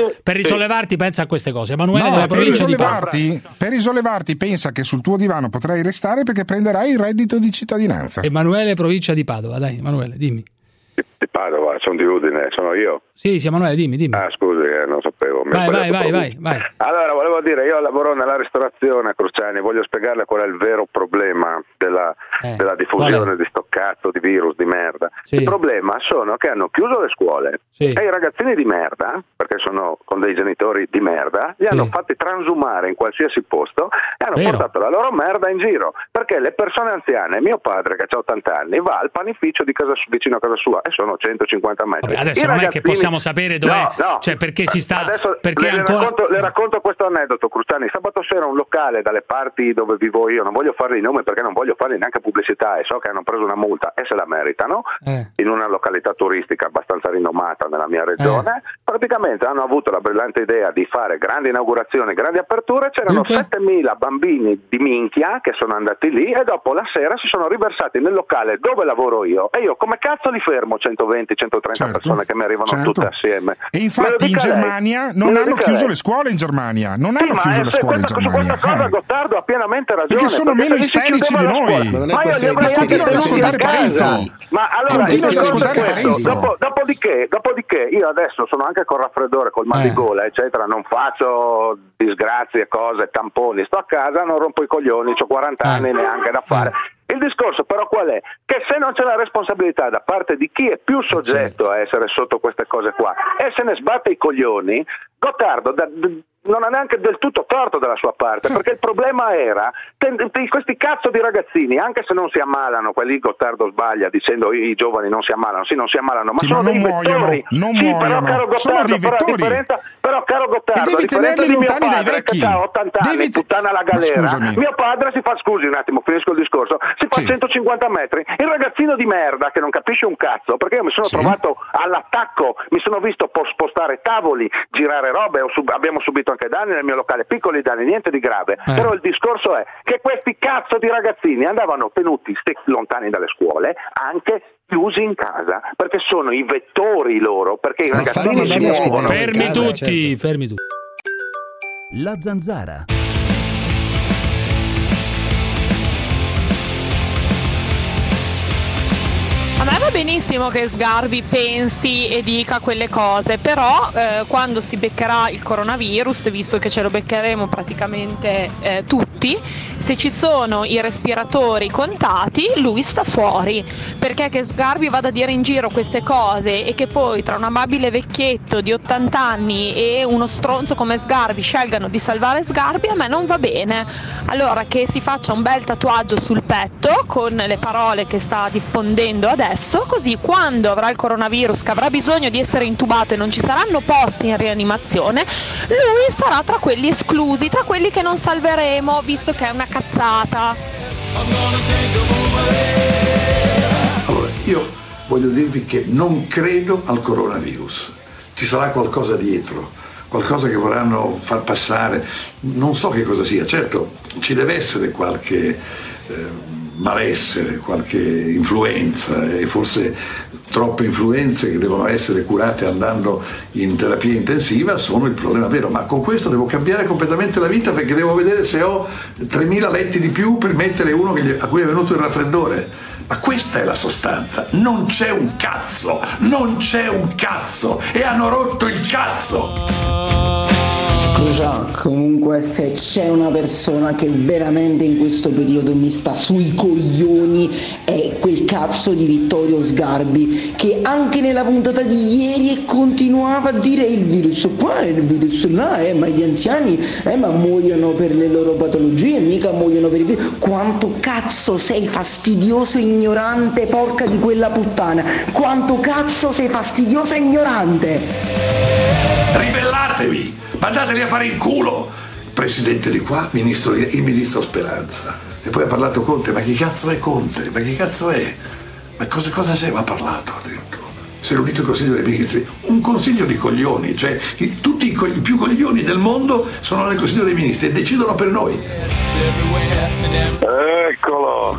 pensa a queste cose. Emanuele della provincia di Padova. Per risollevarti pensa che sul tuo divano potrai restare perché prenderai il reddito di cittadinanza. Emanuele, provincia di Padova. Dai, Emanuele, dimmi. Di Padova, sono di Udine, sono io. Sì, Emanuele, dimmi. Scusi, non sapevo. Vai. Allora, volevo dire, io lavoro nella ristorazione a Cruciani, voglio spiegarle qual è il vero problema della diffusione di sto cazzo di virus di merda. Sì. Il problema sono che hanno chiuso le scuole e i ragazzini di merda, perché sono con dei genitori di merda, li hanno fatti transumare in qualsiasi posto e hanno portato la loro merda in giro, perché le persone anziane, mio padre che ha 80 anni, va al panificio vicino a casa sua e sono 150 metri. Vabbè, adesso non è che possiamo sapere dov'è, cioè perché si sta. Adesso perché le racconto questo aneddoto, Cruciani. Sabato sera un locale dalle parti dove vivo io, non voglio fare i nomi perché non voglio fare neanche pubblicità e so che hanno preso una multa e se la meritano, in una località turistica abbastanza rinomata nella mia regione. Praticamente hanno avuto la brillante idea di fare grandi inaugurazioni, grandi aperture, c'erano 7.000 bambini di minchia che sono andati lì e dopo la sera si sono riversati nel locale dove lavoro io e io come cazzo li fermo 120-130 persone che mi arrivano tutte assieme. E infatti in Germania non hanno chiuso le scuole in Germania, non hanno chiuso le scuole in Germania. Su questa cosa Gottardo ha pienamente ragione. Perché sono meno isterici di noi. Ma non è questione di ascoltare Parenzo. Ma allora dopodiché io adesso sono anche col raffreddore, col mal di gola, eccetera, non faccio disgrazie, cose, tamponi, sto a casa, non rompo i coglioni, ho 40 anni, neanche da fare. Il discorso però qual è? Che se non c'è la responsabilità da parte di chi è più soggetto a essere sotto queste cose qua e se ne sbatte i coglioni, Gottardo non ha neanche del tutto torto dalla sua parte, perché il problema era questi cazzo di ragazzini, anche se non si ammalano, quelli Gottardo sbaglia dicendo i giovani non si ammalano, sì non si ammalano, ma sono dei vettori, però caro Gottardo, però caro Gottardo, a differenza di mio padre che ha 80 anni, puttana la galera, mio padre si fa, scusi un attimo, finisco il discorso, si fa 150 metri, il ragazzino di merda che non capisce un cazzo, perché io mi sono trovato all'attacco, mi sono visto spostare tavoli, girare robe, abbiamo subito anche danni nel mio locale, piccoli danni, niente di grave, però il discorso è che questi cazzo di ragazzini andavano tenuti lontani dalle scuole, anche chiusi in casa, perché sono i vettori loro, perché i ragazzini si muovono. Fermi tutti. La Zanzara. A me va benissimo che Sgarbi pensi e dica quelle cose, però quando si beccherà il coronavirus, visto che ce lo beccheremo praticamente tutti, se ci sono i respiratori contati, lui sta fuori, perché che Sgarbi vada a dire in giro queste cose e che poi tra un amabile vecchietto di 80 anni e uno stronzo come Sgarbi scelgano di salvare Sgarbi, a me non va bene. Allora che si faccia un bel tatuaggio sul petto con le parole che sta diffondendo adesso, così quando avrà il coronavirus, che avrà bisogno di essere intubato e non ci saranno posti in rianimazione, lui sarà tra quelli esclusi, tra quelli che non salveremo, visto che è una cazzata. Allora, io voglio dirvi che non credo al coronavirus, ci sarà qualcosa dietro, qualcosa che vorranno far passare, non so che cosa sia, certo ci deve essere qualche malessere, qualche influenza e forse troppe influenze che devono essere curate andando in terapia intensiva sono il problema vero, ma con questo devo cambiare completamente la vita perché devo vedere se ho 3.000 letti di più per mettere uno a cui è venuto il raffreddore. Ma questa è la sostanza, non c'è un cazzo e hanno rotto il cazzo. Comunque se c'è una persona che veramente in questo periodo mi sta sui coglioni è quel cazzo di Vittorio Sgarbi, che anche nella puntata di ieri continuava a dire il virus qua e il virus là, ma gli anziani ma muoiono per le loro patologie, mica muoiono per il virus. Quanto cazzo sei fastidioso e ignorante, porca di quella puttana, quanto cazzo sei fastidioso e ignorante. Ribellatevi, mandateli a fare in culo. Presidente di qua, il ministro Speranza, e poi ha parlato Conte. Ma chi cazzo è Conte? Ma chi cazzo è? Ma cosa c'è? Ma ha parlato, ha detto. Si è riunito il Consiglio dei Ministri, un consiglio di coglioni, cioè tutti i più coglioni del mondo sono nel Consiglio dei Ministri e decidono per noi. Eccolo.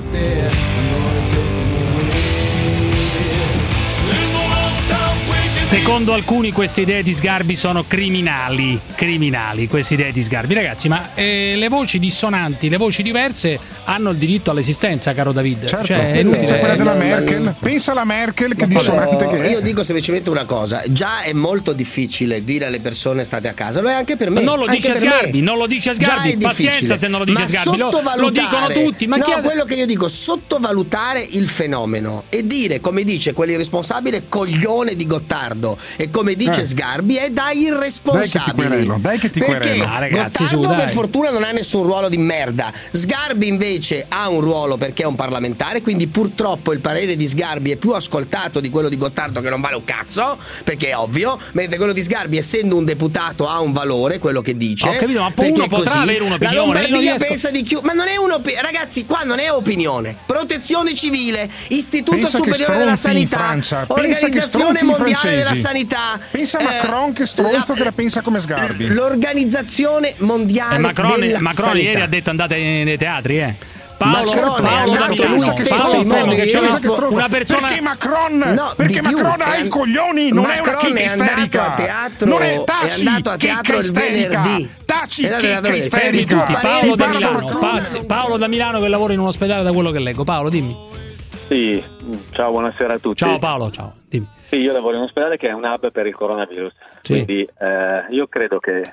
Secondo alcuni queste idee di Sgarbi sono criminali queste idee di Sgarbi, ragazzi, ma le voci dissonanti, le voci diverse hanno il diritto all'esistenza, caro David. Certo, cioè, quella della Merkel, pensa alla Merkel che dissonante che è. Io dico semplicemente una cosa, già è molto difficile dire alle persone state a casa, lo è anche per me. Ma non lo dice Sgarbi, pazienza se non lo dice Sgarbi, lo dicono tutti. Ma quello che io dico, sottovalutare il fenomeno e dire, come dice quell'irresponsabile coglione di Gottardo, e come dice Sgarbi, è da irresponsabili. Dai che ti querelo. Ragazzi, Gottardo per fortuna non ha nessun ruolo di merda. Sgarbi invece ha un ruolo perché è un parlamentare, quindi purtroppo il parere di Sgarbi è più ascoltato di quello di Gottardo, che non vale un cazzo, perché è ovvio, mentre quello di Sgarbi, essendo un deputato, ha un valore quello che dice. Ho capito, ma uno potrà avere un'opinione. La Lombardia pensa di ma non è ragazzi, qua non è opinione. Protezione civile, Istituto Superiore della Sanità, Organizzazione Mondiale della Sanità. Pensa a Macron che stronzo che la pensa come Sgarbi. L'Organizzazione Mondiale Macron della Macron Sanità. ieri ha detto andate nei teatri, Paolo da Milano. Che c'è una persona. Perché Macron? Perché Macron ha i coglioni, non è una chicca isterica. Non è taci, chicca isterica. Taci, chicca isterica. Paolo da Milano che lavora in un ospedale, da quello che leggo. Paolo, dimmi. Sì, ciao, buonasera a tutti. Ciao Paolo, ciao. Dimmi. Sì, io lavoro in ospedale che è un hub per il coronavirus, sì. Quindi io credo che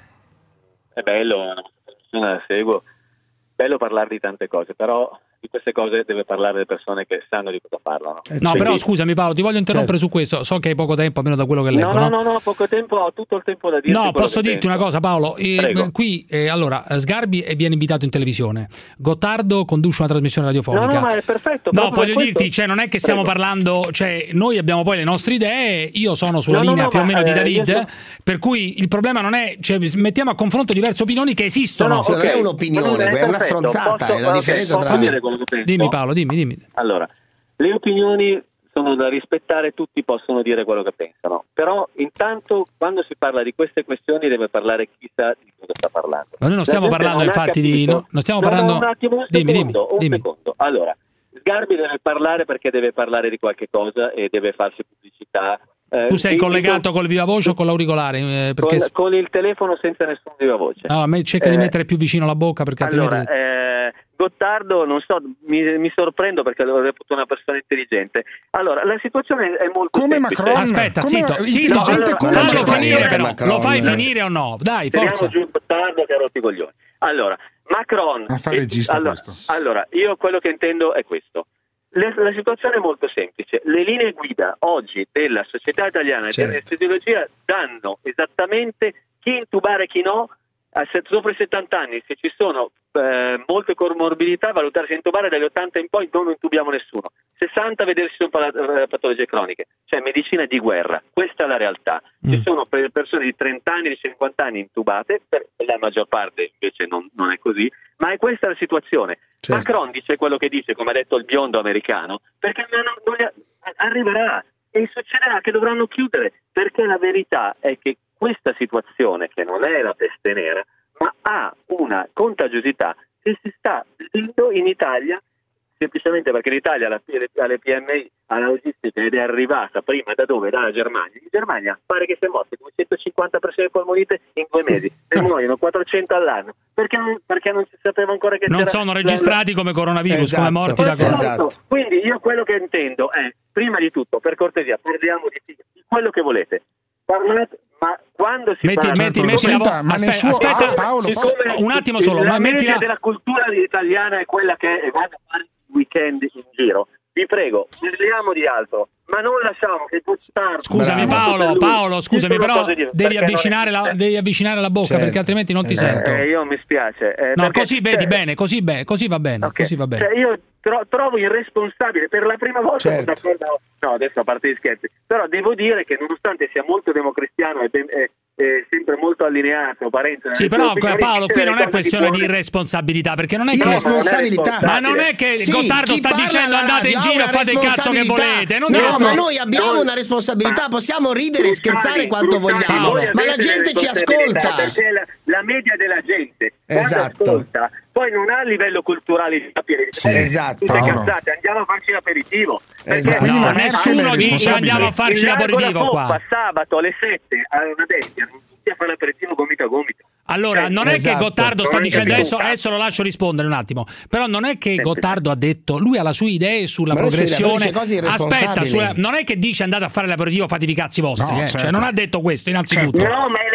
è bello, una trasmissione la seguo, bello parlare di tante cose, però di queste cose deve parlare le persone che sanno di cosa parlano. No, però scusami Paolo, ti voglio interrompere su questo, so che hai poco tempo, almeno da quello che leggo. No, poco tempo, ho tutto il tempo da dire. No, posso dirti una cosa Paolo, qui allora Sgarbi viene invitato in televisione, Gottardo conduce una trasmissione radiofonica. No, ma è perfetto. No, voglio dirti, cioè non è che stiamo parlando, cioè noi abbiamo poi le nostre idee, io sono sulla linea più o meno di David, per cui il problema non è, cioè mettiamo a confronto diverse opinioni che esistono. Non è un'opinione, è una stronzata, è la differenza tra... Dimmi Paolo, dimmi. Allora, le opinioni sono da rispettare, tutti possono dire quello che pensano, però intanto quando si parla di queste questioni deve parlare chi sa di cosa sta parlando. Ma noi non stiamo parlando infatti di... non stiamo parlando... un attimo, un secondo. Allora, Sgarbi deve parlare perché deve parlare di qualche cosa e deve farsi pubblicità. Tu sei collegato col viva voce o con l'auricolare? Perché... Con il telefono senza nessun viva voce. No, a me cerca di mettere più vicino la bocca perché allora, Gottardo, non so, mi sorprendo perché lo reputo una persona intelligente. Allora, la situazione è molto come semplice. Macron. Aspetta, zitto, fallo finire però. Lo fai finire o no? Dai, forza. Tiriamo giù Gottardo che ha rotto i coglioni. Allora, Macron... Allora, io quello che intendo è questo. La situazione è molto semplice. Le linee guida oggi della società italiana e dell'anestesiologia danno esattamente chi intubare e chi no. Sopra i 70 anni, se ci sono molte comorbidità, valutarsi a intubare, dagli 80 in poi non intubiamo nessuno. 60 vedersi sono patologie croniche, cioè medicina di guerra. Questa è la realtà. Ci sono persone di 30 anni, di 50 anni intubate, per la maggior parte invece non è così, ma è questa la situazione. Macron dice quello che dice, come ha detto il biondo americano, perché non arriverà e succederà che dovranno chiudere, perché la verità è che questa situazione, che non è la peste nera, ma ha una contagiosità che si sta vedendo in Italia, semplicemente perché l'Italia alle PMI, alla logistica, ed è arrivata prima da dove? Dalla Germania. In Germania pare che si è morte come 150 persone di polmonite in 2 mesi, ne muoiono 400 all'anno, perché non si sapeva ancora che non sono registrati come coronavirus, come morti da coronavirus. Esatto. Quindi io quello che intendo è, prima di tutto, per cortesia, parliamo di quello che volete. Parlate, ma quando si parla... Aspetta, Paolo, un attimo solo. La media della cultura italiana è quella che vado a fare il weekend in giro. Vi prego, parliamo di altro, ma non lasciamo che Gottardo... Scusami Paolo, scusami, però devi avvicinare la bocca, perché altrimenti non ti sento. Io mi spiace. No, così vedi bene, così va bene. Okay. Così va bene. Cioè, io trovo irresponsabile per la prima volta. No, adesso a parte gli scherzi, però devo dire che nonostante sia molto democristiano e sempre molto allineato, sì, però Paolo, qui non è questione di irresponsabilità, perché non è che ma non è che Gottardo sta dicendo andate in giro e fate il cazzo che volete. Ma noi abbiamo una responsabilità, possiamo ridere e scherzare quanto vogliamo, ma la gente ci ascolta. Perché la media della gente ascolta, poi non ha a livello culturale di capire. Esatto. Cazzate, andiamo a farci l'aperitivo. No, nessuno dice andiamo a farci l'aperitivo qua. Sabato alle 7 a una bestia, non tutti a fare l'aperitivo gomito a gomito. Allora, non è che Gottardo sta dicendo, adesso lo lascio rispondere un attimo, però non è che Gottardo ha detto, lui ha le sue idee sulla progressione. Aspetta, non è che dice andate a fare l'aperitivo, fatevi i cazzi vostri, no, certo. Cioè, non ha detto questo, innanzitutto. No, ma è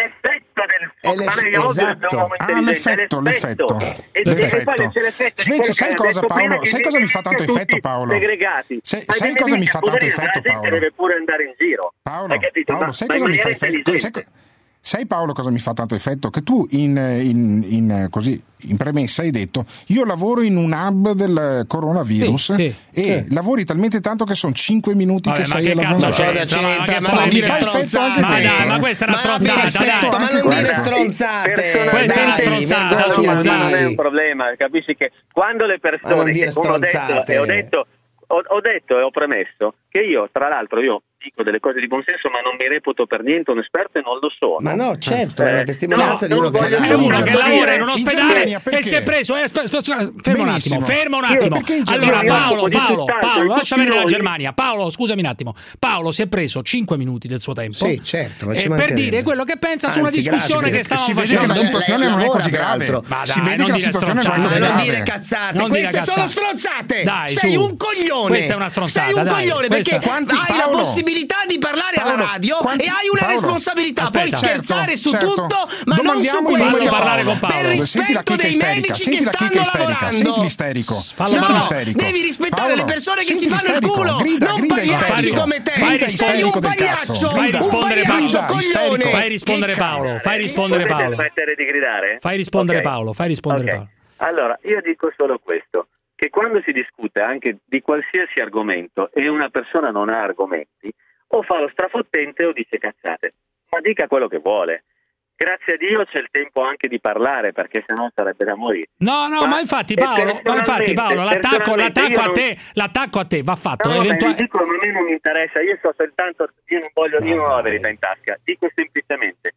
l'effetto del l'effetto. Invece sai cosa, Paolo? Sai cosa mi fa tanto effetto, Paolo? Segregati. Sai cosa mi fa tanto effetto, Paolo? Deve pure andare in giro. Paolo, sai cosa mi fa effetto? Sai Paolo cosa mi fa tanto effetto? Che tu in premessa hai detto io lavoro in un hub del coronavirus e lavori talmente tanto che sono 5 minuti che sei a lavorare. Ma questa è una stronzata, ma non dire stronzate. Questa è una stronzata, ma non è un problema, capisci che quando le persone che ho detto e ho premesso che io, tra l'altro, dico delle cose di buonsenso, ma non mi reputo per niente un esperto e non lo sono. Ma no, certo, è una testimonianza di uno che lavora in un ospedale e si è preso. Fermo un attimo. Allora, Paolo, lascia vedere la Germania. Paolo, scusami un attimo. Paolo si è preso 5 minuti del suo tempo. Sì, certo, per dire quello che pensa su una discussione che stavamo facendo. La situazione non è così grave. Si vede che la situazione non è così grave. Non dire cazzate, queste sono stronzate. Sei un coglione. Questa è una stronzata. Sei un coglione perché hai la possibilità di parlare alla radio e hai una responsabilità. Puoi scherzare su tutto, ma non su questo. Parlare con Paolo. Per rispetto dei medici che stanno lavorando. Senti l'isterico. Devi rispettare le persone che si fanno il culo, non pagliacci come te. Sei un pagliaccio. Fai rispondere coglione. Fai rispondere Paolo. Smettere di gridare? Fai rispondere Paolo. Allora, io dico solo questo, che quando si discute anche di qualsiasi argomento e una persona non ha argomenti, o fa lo strafottente o dice cazzate, ma dica quello che vuole. Grazie a Dio c'è il tempo anche di parlare, perché sennò sarebbe da morire. No, ma infatti Paolo, l'attacco a te va fatto. No, dico, a me non mi interessa, io so soltanto, io non ho la verità in tasca, dico semplicemente.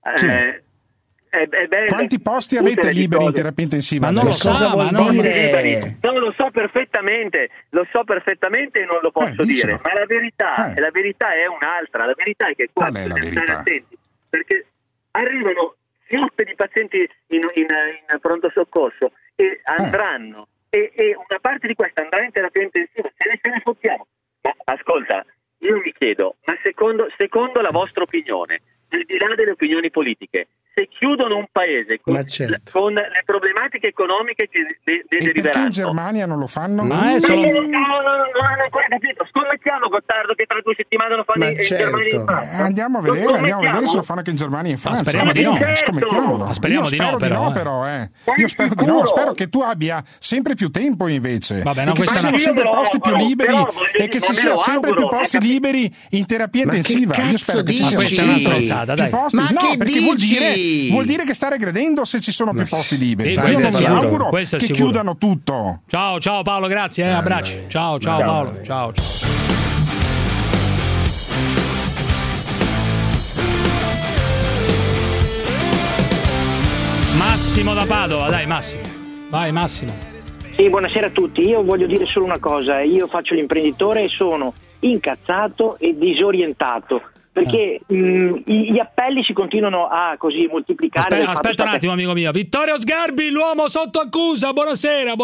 È bello. Quanti posti avete liberi in terapia intensiva? Ma non lo so, non lo so perfettamente e non lo posso dire, ma la verità è un'altra. La verità è che qua bisogna stare attenti, perché arrivano fiotte di pazienti in pronto soccorso e andranno e una parte di questa andrà in terapia intensiva, se ne fottiamo. Ma ascolta, io mi chiedo, ma secondo la vostra opinione, al di là delle opinioni politiche, se chiudono un paese con le problematiche economiche che ne deriveranno, perché in Germania non lo fanno? Non hanno ancora capito. Scommettiamo, Gottardo, che tra 2 settimane lo fanno in Germania e in Francia. Andiamo a vedere se lo fanno anche in Germania e in Francia. Speriamo di no. Scommettiamolo. Speriamo di no, però. Io spero di no. Spero che tu abbia sempre più tempo invece. Vabbè, e che ci siano sempre posti più liberi e che ci siano sempre più posti liberi in terapia intensiva. Io spero che ci siano più posti. No, perché vuol dire che sta regredendo se ci sono più posti liberi. Io non mi auguro che chiudano tutto. Ciao Paolo, grazie, abbracci. Ciao Paolo. Ciao. Massimo da Padova, dai Massimo. Vai Massimo. Sì, buonasera a tutti. Io voglio dire solo una cosa, io faccio l'imprenditore e sono incazzato e disorientato. Perché gli appelli si continuano a così moltiplicare. Aspetta un attimo, amico mio. Vittorio Sgarbi, l'uomo sotto accusa. Buonasera.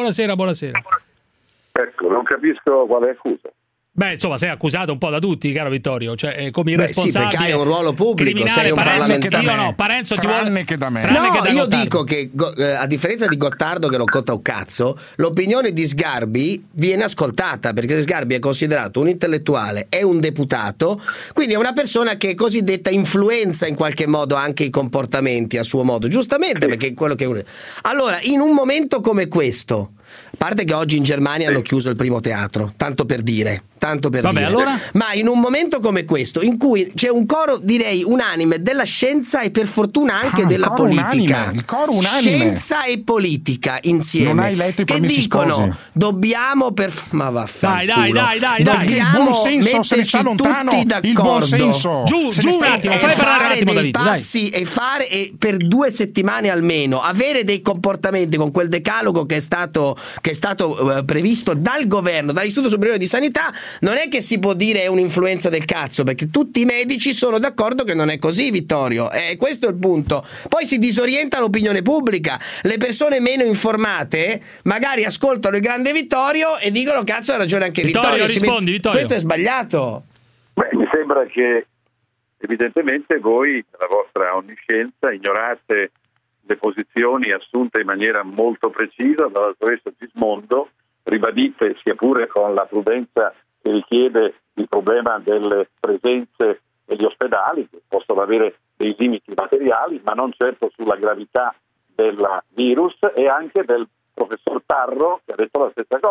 Ecco, non capisco quale accusa. Beh, insomma, sei accusato un po' da tutti, caro Vittorio, cioè come irresponsabile. Sì, perché hai un ruolo pubblico, sei un parlamentare. Parenzo ti vuole che da me. Io dico che a differenza di Gottardo che lo cotta un cazzo, l'opinione di Sgarbi viene ascoltata, perché Sgarbi è considerato un intellettuale, è un deputato, quindi è una persona che cosiddetta influenza in qualche modo anche i comportamenti a suo modo, giustamente, perché è quello che allora, in un momento come questo, a parte che oggi in Germania hanno chiuso il primo teatro, tanto per dire. Allora? Ma in un momento come questo, in cui c'è un coro, direi, unanime della scienza e per fortuna anche della politica. Il coro unanime. Scienza e politica insieme. Non hai letto i Promessi Sposi? Che dicono, dobbiamo ma vaffanculo. Dai. Dobbiamo il buon senso se ne sta lontano. Il buon senso. Giù un attimo, fai parlare un attimo David. Passi e fare per 2 settimane almeno avere dei comportamenti con quel decalogo che è stato previsto dal governo, dall'Istituto Superiore di Sanità. Non è che si può dire è un'influenza del cazzo, perché tutti i medici sono d'accordo che non è così, Vittorio, e questo è il punto. Poi si disorienta l'opinione pubblica, le persone meno informate magari ascoltano il grande Vittorio e dicono cazzo, ha ragione anche Vittorio. Rispondi, Vittorio. Questo è sbagliato. Beh, mi sembra che evidentemente voi, nella vostra onniscienza, ignorate le posizioni assunte in maniera molto precisa dalla dottoressa Gismondo, ribadite, sia pure con la prudenza che richiede, il problema delle presenze negli ospedali, che possono avere dei limiti materiali, ma non certo sulla gravità del virus, e anche del professor Tarro, che ha detto la stessa cosa.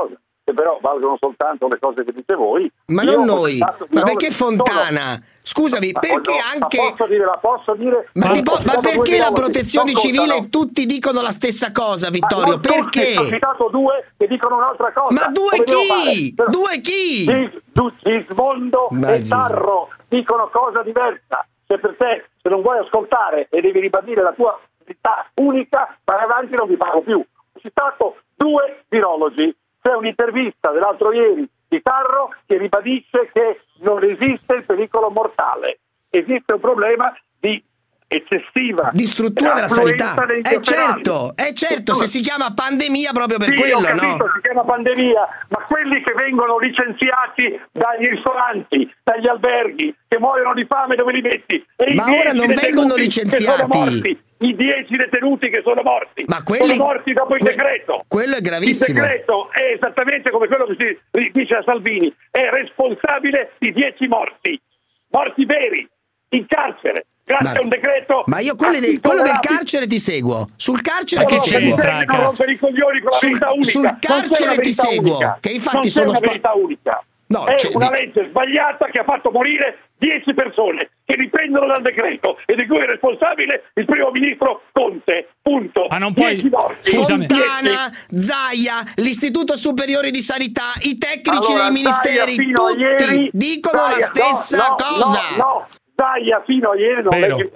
che però valgono soltanto le cose che dite voi. Ma non noi, ma perché Fontana? Scusami, perché anche... Posso dire... Ma perché la protezione civile tutti dicono la stessa cosa, Vittorio? Perché? Ho citato due che dicono un'altra cosa. Ma due chi? Due chi? Gismondo e Tarro dicono cosa diversa. Se per te, se non vuoi ascoltare e devi ribadire la tua verità unica, vai avanti, non vi pago più. Ho citato due virologi. C'è un'intervista dell'altro ieri di Tarro che ribadisce che non esiste il pericolo mortale, esiste un problema di eccessiva di struttura della sanità. Certo, se si chiama pandemia proprio per quello, no? Si chiama pandemia, ma quelli che vengono licenziati dagli ristoranti, dagli alberghi, che muoiono di fame, dove li metti? Ma ora non vengono licenziati. I 10 detenuti che sono morti, sono morti dopo il decreto. Quello è gravissimo. Il decreto è esattamente come quello che si dice a Salvini, è responsabile di 10 morti veri, in carcere. Grazie a un decreto. Ma io quello del carcere ti seguo. Sul carcere ti seguo. Non rompere i coglioni con la verità unica. Sul carcere ti seguo. Che infatti sono una verità unica. No, è una legge sbagliata che ha fatto morire 10 persone che dipendono dal decreto e di cui è responsabile il primo ministro Conte. Punto. Ma non puoi. Fontana, Zaia, l'Istituto Superiore di Sanità, i tecnici dei ministeri, tutti dicono la stessa cosa. No. Zaia fino a ieri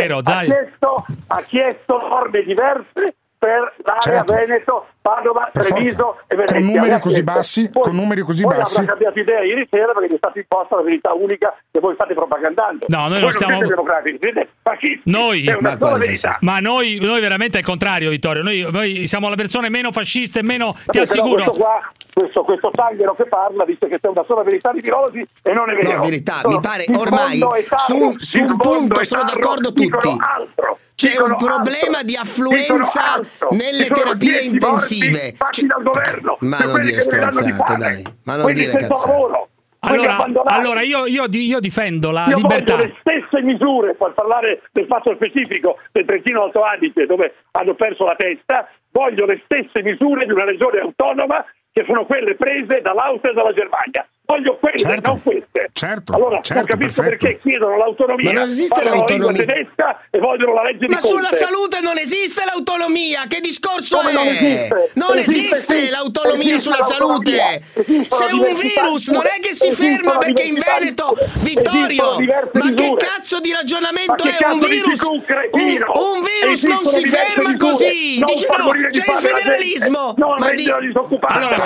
ha chiesto norme diverse per l'area Veneto, Padova, Treviso e Venezia. Con numeri così bassi? Poi avrà cambiato idea ieri sera perché è stata imposta la verità unica che voi state propagandando. No, noi non stiamo... siete democratici, siete fascisti. Noi, è una sola verità. Ma noi veramente è il contrario, Vittorio. Noi siamo le persone meno fasciste e meno... Ti assicuro... Questo Tanghero che parla dice che c'è una sola verità di virologi e non è vero. No, verità, mi pare ormai su un punto sono d'accordo tutti. C'è un problema di affluenza nelle terapie intensive. Fatti dal governo. Ma non dire stronzate, dai. Ma non dire cazzate. Allora io difendo la libertà. Voglio le stesse misure, per parlare del fatto specifico del Trentino Alto Adige, dove hanno perso la testa, voglio le stesse misure di una regione autonoma che sono quelle prese dall'Austria e dalla Germania. Voglio quelle, non queste. Allora, non capisco perché chiedono l'autonomia. Ma non esiste l'autonomia. La tedesca e vogliono la legge di Conte. Ma sulla salute non esiste l'autonomia. Che discorso è? Non esiste l'autonomia sulla salute. Se un virus non è che si ferma perché in Veneto, Vittorio, ma che cazzo di ragionamento è un virus? Un virus non si ferma così. Dice no, c'è il federalismo. Allora,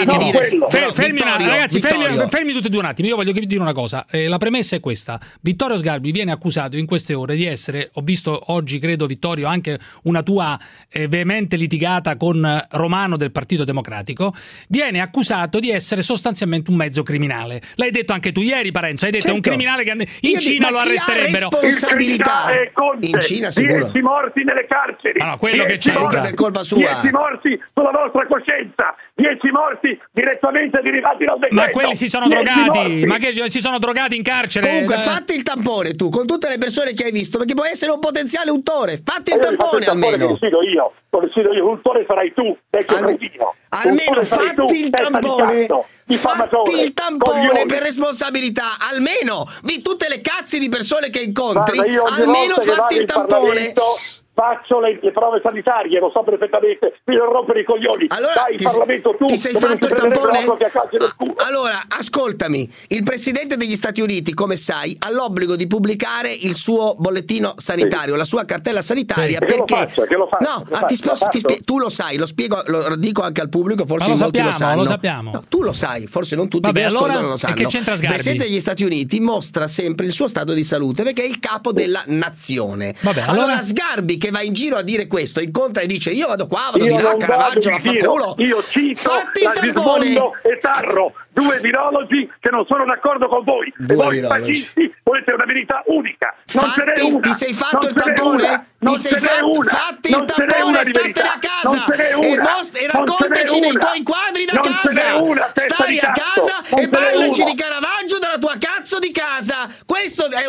fermi tutti e due un attimo. Io voglio dire una cosa. La premessa è questa: Vittorio Sgarbi viene accusato in queste ore di essere, ho visto oggi, credo, Vittorio, anche una tua veemente litigata con Romano del Partito Democratico, viene accusato di essere sostanzialmente un mezzo criminale. L'hai detto anche tu ieri, Parenzo, hai detto è un criminale che in Cina lo arresterebbero. Responsabilità in Cina sicuro. 10 morti nelle carceri. Ma no, quello che c'è per colpa sua. 10 morti sulla vostra coscienza. 10 morti direttamente derivati dal decreto. Ma quelli si sono drogati, ma che si sono drogati in carcere. Comunque fatti il tampone tu con tutte le persone che hai visto, perché può essere un potenziale untore. Fatti il tampone almeno. Lo decido io, l'untore sarai tu, almeno fatti il tampone. Fatti il tampone per responsabilità, almeno di tutte le cazzi di persone che incontri. Almeno fatti il tampone. Faccio le prove sanitarie, lo so perfettamente, mi non rompere i coglioni. Allora, dai, Parlamento tu ti sei fatto il tampone? Allora, ascoltami, il Presidente degli Stati Uniti, come sai, ha l'obbligo di pubblicare il suo bollettino sanitario, la sua cartella sanitaria, perché tu lo sai, lo spiego, lo dico anche al pubblico, forse molti lo sanno. Lo sappiamo. No, tu lo sai, forse non tutti non lo sanno. Che c'entra Sgarbi? Il Presidente degli Stati Uniti mostra sempre il suo stato di salute perché è il capo della nazione. Allora Sgarbi, che va in giro a dire questo, incontra e dice io vado qua, vado di là, Caravaggio, vaffanculo. Io cito Gismondo e Tarro, due virologi che non sono d'accordo con voi. E voi fascisti volete una verità unica. Non ce n'è una. Ti sei fatto il tampone? Fatti il tampone, statene a casa e raccontaci dei tuoi quadri da casa. Stai a casa e parlaci di Caravaggio dalla tua cazzo di casa. Questo è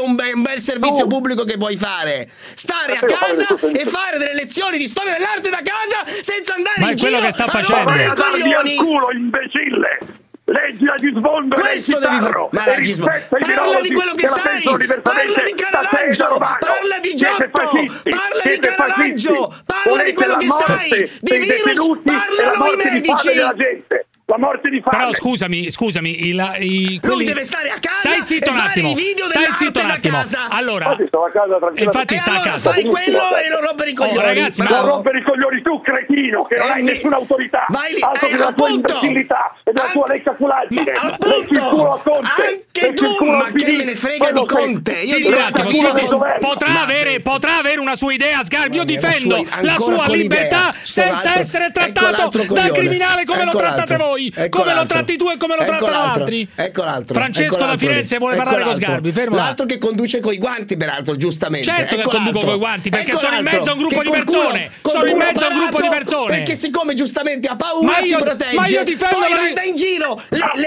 un bel servizio pubblico che puoi fare. Stare a casa e fare delle lezioni di storia dell'arte da casa senza andare in giro. Ma è quello che sta facendo. Ma darvi al culo, imbecille! Leggi la Gismondo, questo devi fare. Ma la Gismondo, parla di quello che sai, parla di Caravaggio, parla di Giotto, parla di Caravaggio, parla di quello che sai, di virus, parlano i medici. La morte di fame. Però scusami, lui deve stare a casa. Stai zitto un attimo. Stai zitto un attimo. Allora, infatti sta a casa. Fai quello e non rompere i coglioni. Ragazzi, ma non rompere i coglioni tu, cretino, che non hai nessuna autorità. Vai lì, altro che la tua imbecillità e della tua leccaculaggine. Appunto, anche tu, ma che me ne frega di Conte. Io dico un attimo, potrà avere una sua idea, Sgarbi. Io difendo la sua libertà senza essere trattato da criminale come lo trattate voi. Come lo tratti tu e come lo trattano altri. Ecco l'altro. Francesco da Firenze vuole parlare con Sgarbi. Fermo. L'altro che conduce coi guanti, peraltro, giustamente. Certo che conduco coi guanti, perché sono in mezzo a un gruppo di persone. Sono in mezzo a un gruppo di persone. Perché siccome giustamente ha paura si protegge. Ma io difendo poi manda in giro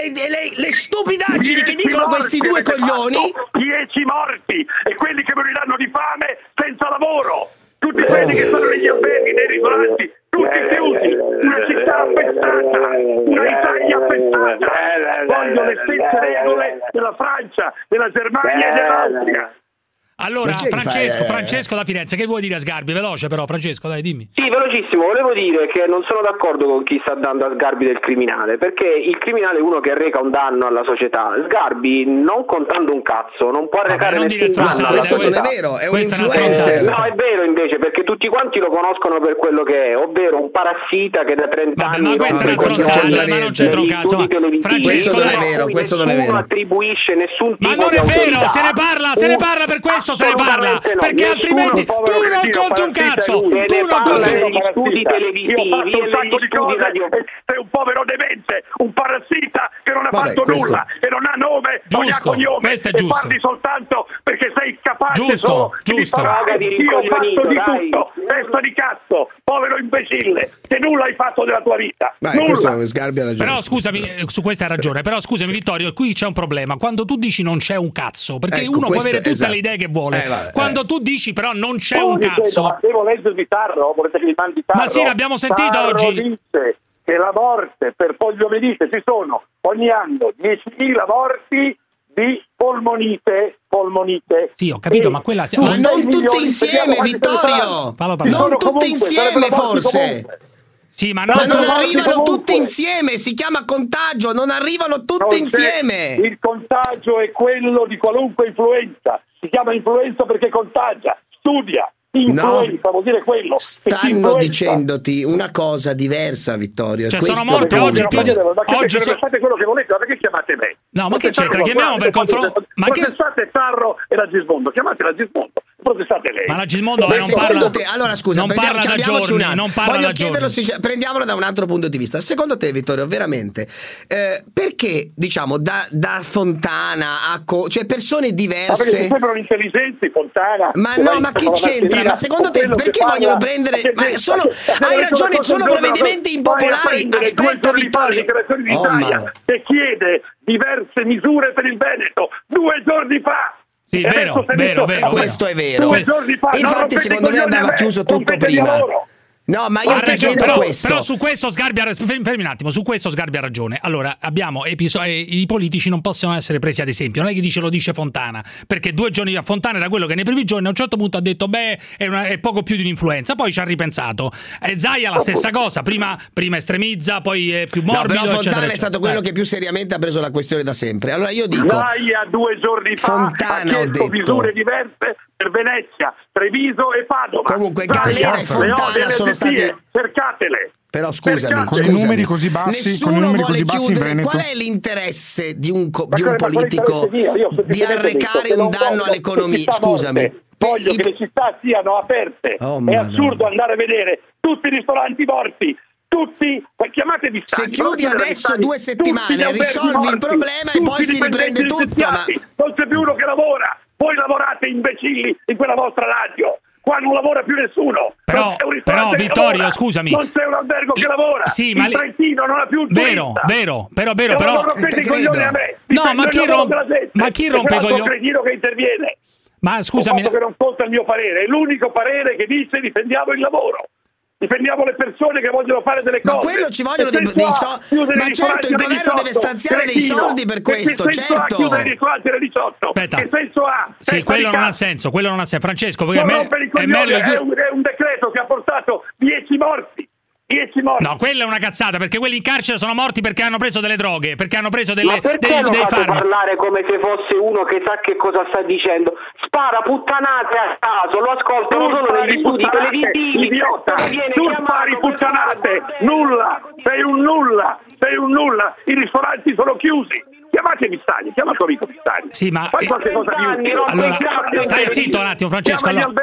le stupidaggini che dicono questi due coglioni. 10 morti e quelli che moriranno di fame senza lavoro. Tutti quelli che sono negli alberghi, nei ristoranti, tutti chiusi, una città appestata, una Italia appestata. Voglio le stesse regole della Francia, della Germania e dell'Austria. Allora, Francesco da Firenze, che vuoi dire a Sgarbi? Veloce però, Francesco, dai, dimmi. Sì, velocissimo, volevo dire che non sono d'accordo con chi sta dando a Sgarbi del criminale, perché il criminale è uno che reca un danno alla società. Sgarbi, non contando un cazzo, non può recare nessun danno alla società. Questo non è vero, è un influencer. No, è vero invece, perché tutti quanti lo conoscono per quello che è, ovvero un parassita che da 30 anni... Ma questa è una stronzata, ma non c'entra un cazzo. Francesco, questo non è vero. Nessuno attribuisce nessun tipo di autorità. Ma non è vero, se ne parla per questo. Se ne parla, perché altrimenti tu non conti un cazzo. Tu non conti negli studi televisivi e negli studi radio. Sei un povero demente, un parassita che non ha fatto nulla e non ha nome, non ha cognome e parli soltanto perché sei capace solo di parlare. Io ho fatto di tutto, testa di cazzo, povero imbecille, che nulla hai fatto della tua vita. Nulla. Sgarbi ha ragione. Però scusami, su questa hai ragione. Però scusami Vittorio, qui c'è un problema. Quando tu dici non c'è un cazzo, perché uno può avere tutte le idee che vuole. Quando tu dici però non c'è un cazzo. Ma devo leggervi Tarro? Volete che vi mandi Tarro? Ma sì, l'abbiamo sentito Tarro oggi. Dice che la morte per poliomielite ci sono ogni anno 10.000 morti di polmonite. Sì, ho capito, ma quella... Ma non tutti insieme, Vittorio! Non tutti insieme, forse! Sì, ma non arrivano tutti insieme, si chiama contagio, non arrivano tutti insieme. Il contagio è quello di qualunque influenza, si chiama influenza perché contagia, studia. Influenza vuol dire quello. Stanno dicendoti una cosa diversa, Vittorio. Cioè, sono morte oggi più di... Oggi fate quello che volete, ma perché chiamate me? No, ma che c'entra? Chiamiamo per confronto. Ma protestate Tarro e la Gismondo, chiamate la Gismondo, protestate lei. Ma la Gismondo non parla. Allora scusa, non parla da giorni, non parla da giorni. Prendiamolo da un altro punto di vista. Secondo te, Vittorio, veramente perché diciamo da Fontana a cioè persone diverse? Ma sembrano intelligenti Fontana. Ma no, ma che c'entra? Ma secondo te perché vogliono prendere? Ma hai ragione, sono provvedimenti impopolari. Aspetta, Vittorio. Che chiede diverse misure per il Veneto 2 giorni fa. Sì, vero. Questo è vero. 2 giorni fa. Infatti, secondo me andava chiuso tutto prima. No, ma io ti chiedo questo. Però su questo Sgarbi fermi un attimo, su questo Sgarbi ha ragione. Allora, abbiamo i politici non possono essere presi ad esempio. Non è che lo dice Fontana, perché 2 giorni fa Fontana era quello che nei primi giorni a un certo punto ha detto è poco più di un'influenza, poi ci ha ripensato. Zaia la stessa cosa, prima estremizza, poi è più morbido. No, però Fontana è stato quello che più seriamente ha preso la questione da sempre. Allora io dico Zaia 2 giorni fa Fontana ha chiesto misure diverse per Venezia, Treviso e Padova. Comunque Gallera e Fontana sono stati... Cercatele. Però scusami, con i numeri così bassi, in Veneto. Qual è l'interesse di un politico di arrecare un danno all'economia? Scusami. Voglio che le città siano aperte. È assurdo andare a vedere tutti i ristoranti morti. Tutti, chiamate di se chiudi adesso 2 settimane, risolvi il problema e poi si riprende tutto. Non c'è più uno che lavora. Voi lavorate imbecilli in quella vostra radio. Qua non lavora più nessuno. Però Vittorio, scusami. Non c'è un albergo che lavora. Sì, il Trentino non ha più un turista. Vero. Però. Non rompete i coglioni a me. No, ma chi rompe i coglioni? Cretino che interviene. Ma scusami. Che non conta il mio parere, è l'unico parere che dice difendiamo il lavoro. Difendiamo le persone che vogliono fare delle cose. Ma quello ci vogliono dei soldi. Ma certo, il governo deve stanziare dei soldi per questo, che senso certo. Ha chiudere i ristoranti alle 18? Aspetta. Che senso ha? Sì, quello non ha senso, Francesco, perché è un decreto che ha portato 10 morti. 10 morti. No, quella è una cazzata, perché quelli in carcere sono morti perché hanno preso delle droghe, perché hanno preso dei farmaci. Parlare come se fosse uno che sa che cosa sta dicendo. Spara puttanate a caso, lo ascoltano solo negli studi televisivi. Idiota, tu spari puttanate, nulla, sei un nulla, i ristoranti sono chiusi. Chiamate Vistani, chiama il tuo amico Vistani. Sì, ma fai qualcosa di utile. Allora, stai zitto un attimo, Francesco. Allora,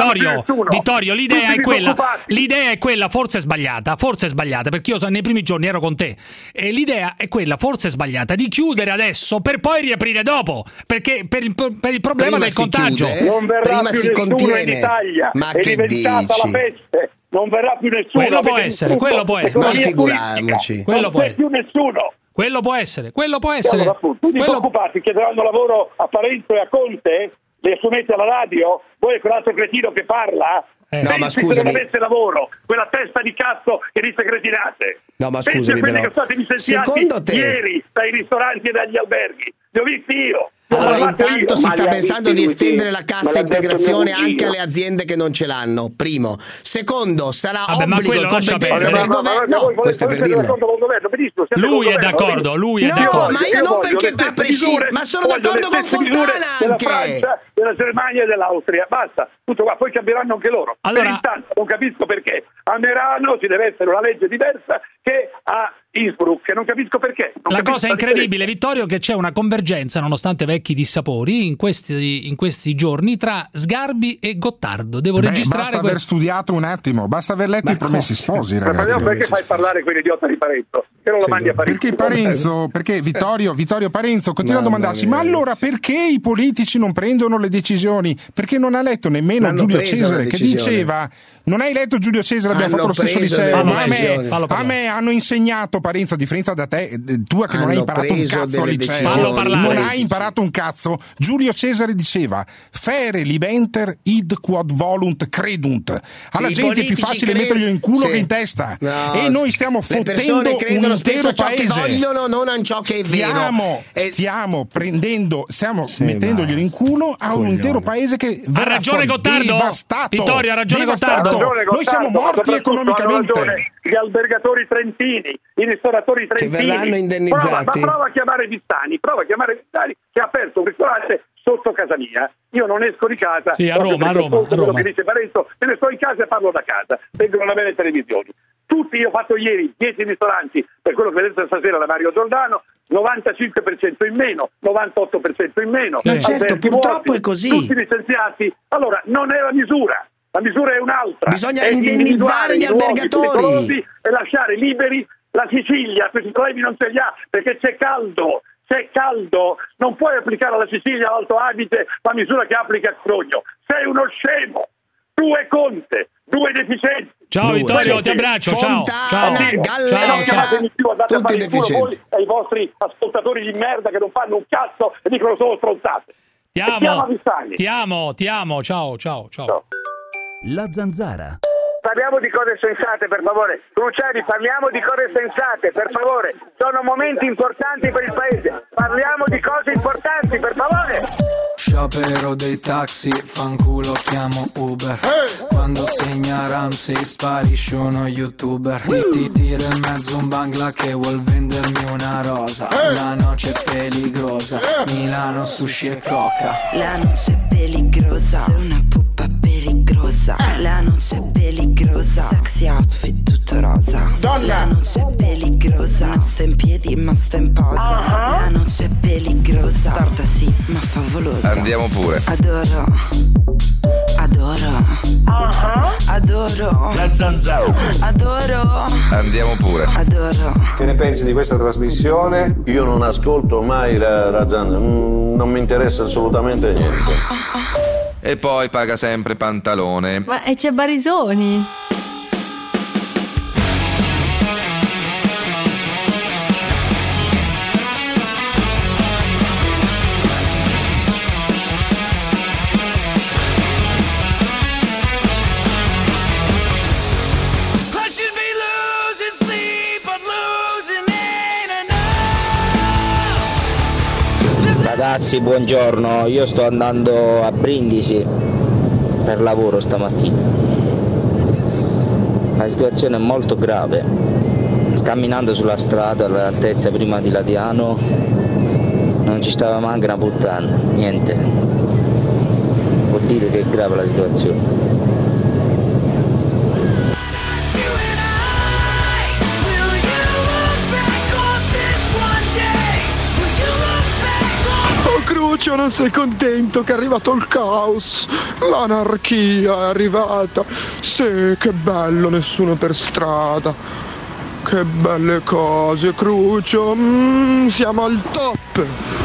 Vittorio, l'idea è quella, forse è sbagliata, perché io nei primi giorni ero con te. E l'idea è quella, forse è sbagliata, di chiudere adesso per poi riaprire dopo, perché per il problema del contagio. Non verrà più nessuno in Italia. Ma è diventata la peste. Non verrà più nessuno. Quello può essere. Ma figuriamoci. Non c'è più nessuno. Quello può essere. Tu ti preoccupati, chiederanno lavoro a Parenzo e a Conte? Le assumete alla radio? Voi è quell'altro cretino che parla? No, ma scusami. Se non avesse lavoro, quella testa di cazzo che disse cretinate. No, ma scusami, quelli però. che sono stati licenziati ieri dai ristoranti e dagli alberghi. Li ho visti io. Allora, intanto si sta pensando di estendere la cassa integrazione anche alle aziende che non ce l'hanno. Primo. Secondo, sarà obbligo e competenza del governo. No, questo è per dirlo. Lui è d'accordo, No, ma io non perché a prescindere, ma sono d'accordo con Fontana della Francia, della Germania e dell'Austria. Basta, tutto qua, poi cambieranno anche loro. Allora, intanto non capisco perché a Merano ci deve essere una legge diversa che a Innsbruck, non capisco perché. La cosa incredibile, Vittorio, che c'è una convergenza, nonostante vecchi dissapori, in questi giorni tra Sgarbi e Gottardo. Devo registrare. Basta aver studiato un attimo, basta aver letto i Promessi Sposi, ragazzi. Perché fai parlare quell'idiota di Parenzo? Che non lo mandi a Parenzo? Perché Vittorio Parenzo continua a domandarsi: ma allora perché i politici non prendono le decisioni? Perché non ha letto nemmeno Giulio Cesare che diceva. Non hai letto Giulio Cesare? Abbiamo fatto lo stesso liceo. A me hanno insegnato, Parenzo, a differenza da te, tua che non hai imparato un cazzo al liceo, non hai imparato un cazzo. Giulio Cesare diceva: fere libenter id quod volunt credunt. Alla gente è più facile metterglielo in culo che in testa. E noi stiamo fottendo un intero paese. Che vogliono, non a ciò che è vero. Stiamo mettendoglielo in culo a un intero paese che ha ragione Gottardo. Devastato. Vittorio, ha ragione Gottardo. Noi siamo morti economicamente. Gli albergatori trentini, i ristoratori trentini che verranno indennizzati. Prova a chiamare Vistani che ha aperto un ristorante sotto casa mia. Io non esco di casa. Sì, a Roma. Quello che dice Parenzo, me ne sto in casa e parlo da casa. Vengono da me le televisioni. Io ho fatto ieri 10 ristoranti per quello che vedete stasera da Mario Giordano, 95% in meno, 98% in meno. Ma certo, purtroppo è così. Tutti licenziati. Allora, non è la misura. La misura è un'altra. Bisogna indennizzare gli albergatori e lasciare liberi la Sicilia. Questi problemi non ce li ha perché c'è caldo. Non puoi applicare alla Sicilia, all'Alto Adige, la misura che applica a Crogno. Sei uno scemo. Tu e Conte, due deficienti. Ciao Vittorio, ti abbraccio. Ciao. Non chiamatemi più, andate a fare il culo voi e i vostri ascoltatori di merda che non fanno un cazzo e dicono solo stronzate. Ti amo. Ciao. La Zanzara. Parliamo di cose sensate, per favore. Cruciani, parliamo di cose sensate, per favore. Sono momenti importanti per il paese. Parliamo di cose importanti, per favore. Sciopero dei taxi, fanculo chiamo Uber. Quando segna Ramsey sparisce uno youtuber. Ti tiro in mezzo un bangla che vuol vendermi una rosa. La noce peligrosa, Milano sushi e coca. La noce peligrosa, sei una puppa peligrosa. La noce peligrosa, sexy outfit tutto rosa. La noce peligrosa, non sto in piedi ma sto in posa. La noce peligrosa, storta sì ma favolosa. Andiamo pure. Adoro La Zanzara. Adoro. Andiamo pure. Adoro. Che ne pensi di questa trasmissione? Io non ascolto mai la Zanzara, non mi interessa assolutamente niente. e poi paga sempre pantalone. Ma c'è Barisoni? Ragazzi, buongiorno, io sto andando a Brindisi per lavoro stamattina. La situazione è molto grave. Camminando sulla strada all'altezza prima di Ladiano non ci stava manca una puttana, niente. Vuol dire che è grave la situazione. Crucio, non sei contento che è arrivato il caos? L'anarchia è arrivata. Sì, che bello, nessuno per strada. Che belle cose, Crucio. Siamo al top.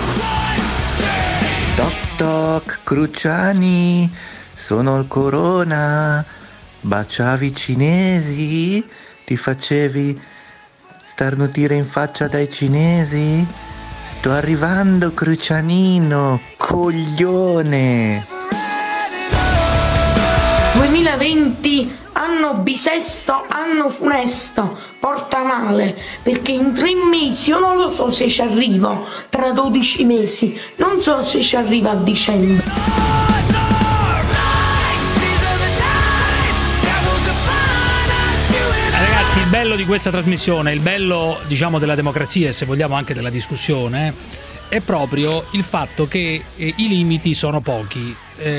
Toc toc, Cruciani, sono il Corona. Baciavi i cinesi? Ti facevi starnutire in faccia dai cinesi? Sto arrivando, Crucianino, coglione! 2020, anno bisesto, anno funesto, porta male, perché in 3 mesi, io non lo so se ci arrivo, tra 12 mesi, non so se ci arrivo a dicembre. Il bello di questa trasmissione, il bello diciamo della democrazia e se vogliamo anche della discussione è proprio il fatto che i limiti sono pochi,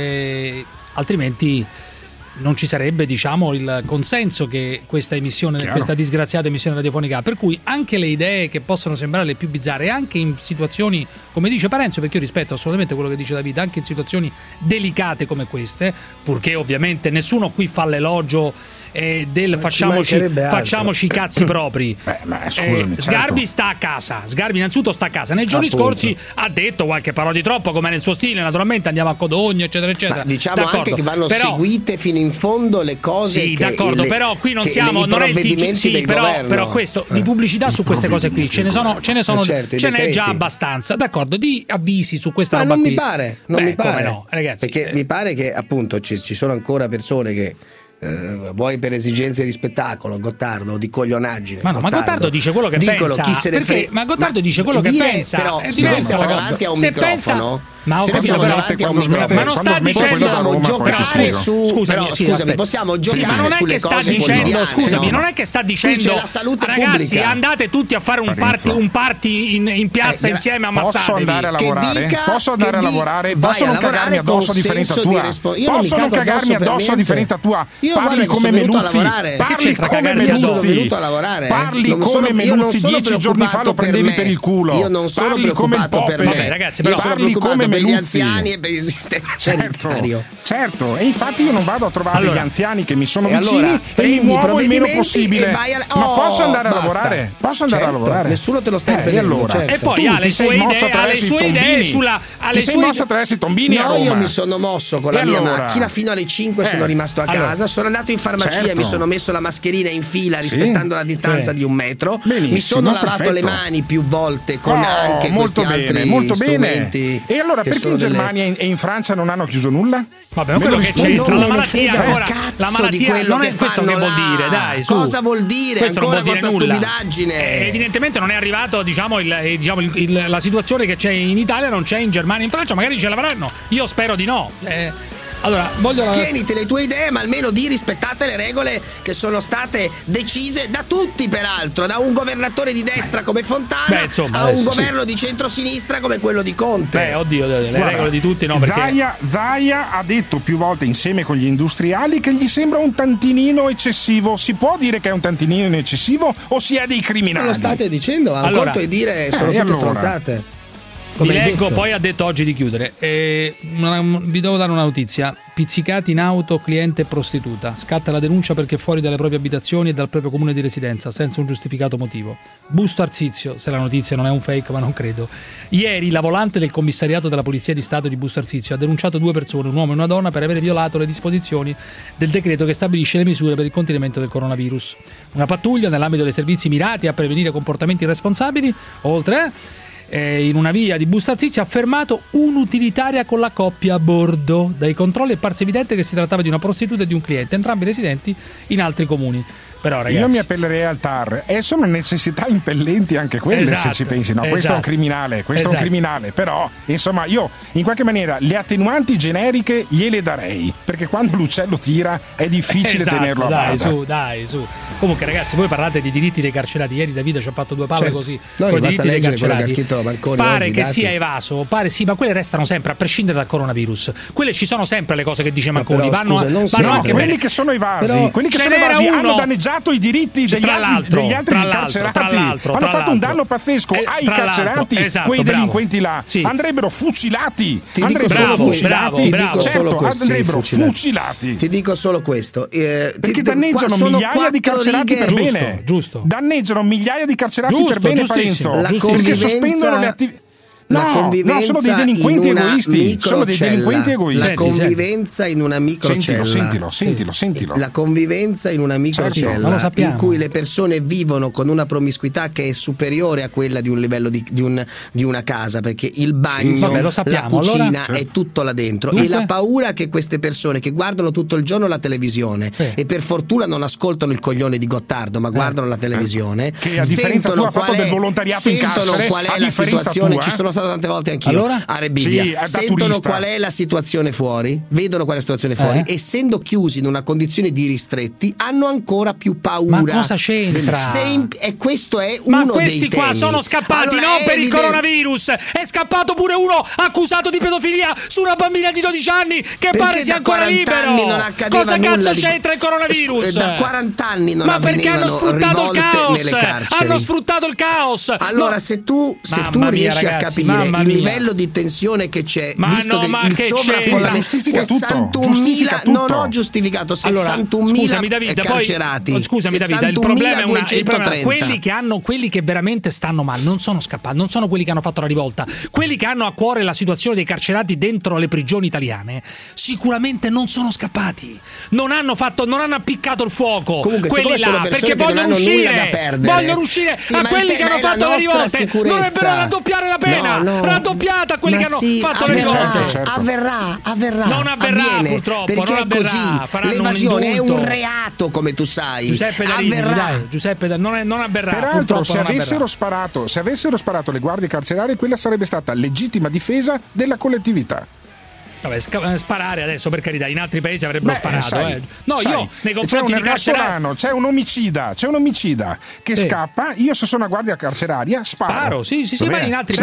altrimenti non ci sarebbe diciamo il consenso che questa emissione, chiaro, questa disgraziata emissione radiofonica ha, per cui anche le idee che possono sembrare le più bizzarre, anche in situazioni come dice Parenzo, perché io rispetto assolutamente quello che dice Davide, anche in situazioni delicate come queste, purché ovviamente nessuno qui fa l'elogio del facciamoci i cazzi propri. Ma scusami, Sgarbi sta a casa. Sgarbi innanzitutto sta a casa. Nei giorni scorsi ha detto qualche parola di troppo, come nel suo stile, naturalmente andiamo a Codogno, eccetera, eccetera. Ma diciamo anche che vanno seguite fino in fondo le cose. Sì, d'accordo, però qui non siamo, non è il TG, sì, però questo di pubblicità su queste cose qui ce ne è già abbastanza. D'accordo, di avvisi su questa roba qui. Non mi pare. No, ragazzi, perché mi pare che appunto ci sono ancora persone che vuoi per esigenze di spettacolo, Gottardo, o di coglionaggine. Ma Gottardo dice quello che pensa. Chi se ne frega. Ma Gottardo dice quello che pensa. Però se siamo davanti a un microfono. Ma non sta dicendo giocare su. Scusami, possiamo giocare sulle cose quotidiane. Scusami, non è che sta dicendo la salute ragazzi, pubblica. Andate tutti a fare un party in piazza insieme, ammazzatevi. Posso andare a lavorare? Posso andare a lavorare? Posso non cagarmi addosso a differenza tua? Posso non cagarmi addosso a differenza tua? Parli come Menuzzi. Parli come Menuzzi. Parli come Menuzzi 10 giorni fa lo prendevi per il culo. Io non sono preoccupato per me. Ragazzi, però parli come per gli anziani e per il sistema sanitario. Certo, e infatti io non vado a trovare gli anziani che mi sono vicini e mi muovo il meno possibile. Ma posso andare a lavorare? Posso andare a lavorare? Nessuno te lo sta impedendo. E poi ha le sue idee sulla. Ti sei mosso attraverso i tombini a Roma? Io mi sono mosso con la mia macchina fino alle 5, sono rimasto a casa, sono andato in farmacia e mi sono messo la mascherina in fila rispettando la distanza di 1 metro. Mi sono lavato le mani più volte con anche questi altri strumenti. E allora perché in Germania e in Francia non hanno chiuso nulla? Vabbè, quello che c'entra la malattia, la malattia non è questo che vuol dire, dai, cosa vuol dire? Questo ancora questa stupidaggine? Evidentemente non è arrivato, la situazione che c'è in Italia non c'è in Germania e in Francia, magari ce l'avranno. Io spero di no. Allora, tieniti le tue idee, ma almeno rispettate le regole che sono state decise da tutti, peraltro, da un governatore di destra come Fontana a un governo di centrosinistra come quello di Conte. Le regole di tutti no, perché Zaia ha detto più volte insieme con gli industriali che gli sembra un tantinino eccessivo. Si può dire che è un tantinino eccessivo o si è dei criminali? Non lo state dicendo, a un conto è dire sono tutte stronzate. Vi leggo, poi ha detto oggi di chiudere. Vi devo dare una notizia. Pizzicati in auto, cliente prostituta. Scatta la denuncia perché fuori dalle proprie abitazioni e dal proprio comune di residenza, senza un giustificato motivo. Busto Arsizio, se la notizia non è un fake, ma non credo. Ieri la volante del commissariato della Polizia di Stato di Busto Arsizio ha denunciato 2 persone, un uomo e una donna, per aver violato le disposizioni del decreto che stabilisce le misure per il contenimento del coronavirus. Una pattuglia, nell'ambito dei servizi mirati a prevenire comportamenti irresponsabili, oltre in una via di Busto Arsizio, ha fermato un'utilitaria con la coppia a bordo. Dai controlli è parso evidente che si trattava di una prostituta e di un cliente, entrambi residenti in altri comuni. Però, ragazzi, io mi appellerei al TAR, e sono necessità impellenti anche quelle, se ci pensi. No, questo è un criminale, è un criminale, però insomma io in qualche maniera le attenuanti generiche gliele darei, perché quando l'uccello tira è difficile tenerlo a bada. Dai su. Comunque, ragazzi, voi parlate di diritti dei carcerati. Ieri Davide ci ha fatto 2 palle così. No, con i diritti dei carcerati. Pare che sia evaso, ma quelle restano sempre, a prescindere dal coronavirus. Quelle ci sono sempre le cose che dice Manconi. Vanno anche quelli che sono evasi, hanno danneggiato i diritti degli altri carcerati, hanno fatto un danno pazzesco ai carcerati, quei delinquenti là andrebbero fucilati. Andrebbero fucilati. Ti dico solo questo, perché danneggiano migliaia di carcerati per bene. Giusto. Danneggiano migliaia di carcerati per bene, Parenzo, perché sospendono le attività. No, sono dei delinquenti egoisti. Sono dei delinquenti egoisti. La convivenza in una microcella. Sentilo. La convivenza in una microcella in cui le persone vivono con una promiscuità che è superiore a quella di un livello di una casa, perché il bagno, la cucina è tutto là dentro. E la paura che queste persone che guardano tutto il giorno la televisione e per fortuna non ascoltano il coglione di Gottardo, ma guardano la televisione, che a differenza tua ha fatto del volontariato in carcere, qual è la situazione. Ci sono stato tante volte anch'io a Rebibbia, sentono qual è la situazione fuori, vedono qual è la situazione fuori, essendo chiusi in una condizione di ristretti hanno ancora più paura. Ma cosa c'entra? E questo è uno dei temi. Ma questi qua sono scappati non per il coronavirus, è scappato pure uno accusato di pedofilia su una bambina di 12 anni che pare sia ancora libero. Cosa cazzo c'entra il coronavirus? Da 40 anni non avvenivano rivolte nelle carceri. Hanno sfruttato il caos. Allora se tu riesci a capire il livello di tensione che c'è, visto che il sovraffollamento, 61.000 non ho giustificato 61.000 carcerati. Scusami Davide, il problema è quelli che veramente stanno male non sono scappati, non sono quelli che hanno fatto la rivolta, quelli che hanno a cuore la situazione dei carcerati dentro le prigioni italiane sicuramente non sono scappati, non hanno appiccato il fuoco. Comunque, quelli là perché vogliono uscire a quelli che hanno fatto le rivolte dovrebbero raddoppiare la pena, raddoppiata a quelli che hanno fatto le rivolte. Avverrà. Non avverrà, purtroppo, perché non avverrà. Così. L'evasione è un reato, come tu sai. Giuseppe, non avverrà. Peraltro, se avessero sparato le guardie carcerarie, quella sarebbe stata legittima difesa della collettività. Vabbè, sparare adesso, per carità, in altri paesi avrebbero sparato. Io nei confronti di carcerati c'è un omicida che scappa. Io se sono a guardia carceraria sparo. Sì, ma in altri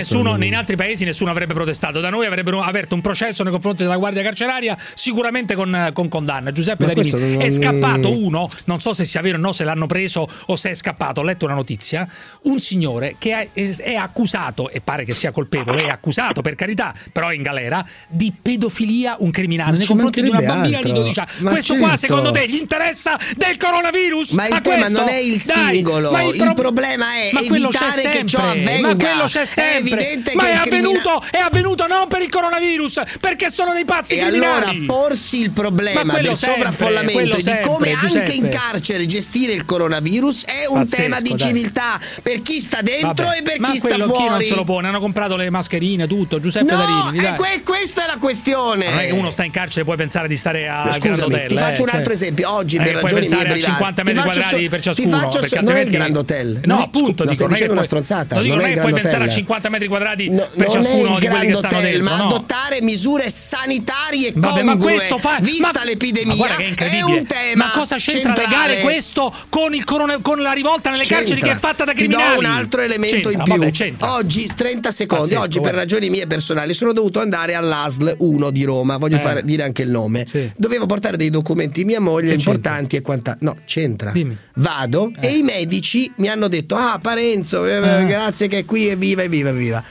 paesi nessuno avrebbe protestato. Da noi avrebbero aperto un processo nei confronti della guardia carceraria, sicuramente con condanna. Giuseppe Darini è scappato uno, non so se sia vero o no, se l'hanno preso o se è scappato. Ho letto una notizia, un signore che è accusato, e pare che sia colpevole, è accusato per carità, però è in galera, di pedofilia, un criminale nei confronti di una bambina di 12 anni. Questo qua secondo te gli interessa del coronavirus? Ma il tema non è il singolo, il problema è evitare che ciò avvenga. Ma quello c'è sempre. È evidente ma che è avvenuto non per il coronavirus, perché sono dei pazzi criminali. E allora porsi il problema del sovraffollamento e di come anche in carcere gestire il coronavirus è un tema di civiltà per chi sta dentro e per chi sta fuori. Chi non se lo pone? Hanno comprato le mascherine, tutto. Giuseppe Darini, questa è la questione. Non è che uno sta in carcere, puoi pensare di stare al Grand Hotel. Ti faccio un altro esempio. Oggi per ragioni mie private, 50 metri quadrati per ciascuno. Non è il Grand Hotel. No, appunto, stai dicendo una stronzata. Non è che puoi pensare a 50 metri quadrati per ciascuno di quelli che stanno dentro. Ma adottare misure sanitarie congrue, vista l'epidemia, è un tema. Ma cosa c'entra legare questo con la rivolta nelle carceri che è fatta da criminali? Ti do un altro elemento in più. Oggi 30 secondi. Oggi per ragioni mie personali sono dovuto andare all'ASL 1 di Roma, voglio dire anche il nome. Dovevo portare dei documenti di mia moglie importanti e quant'altro. No, c'entra. Dimmi. Vado e i medici mi hanno detto: Parenzo, grazie che è qui, evviva.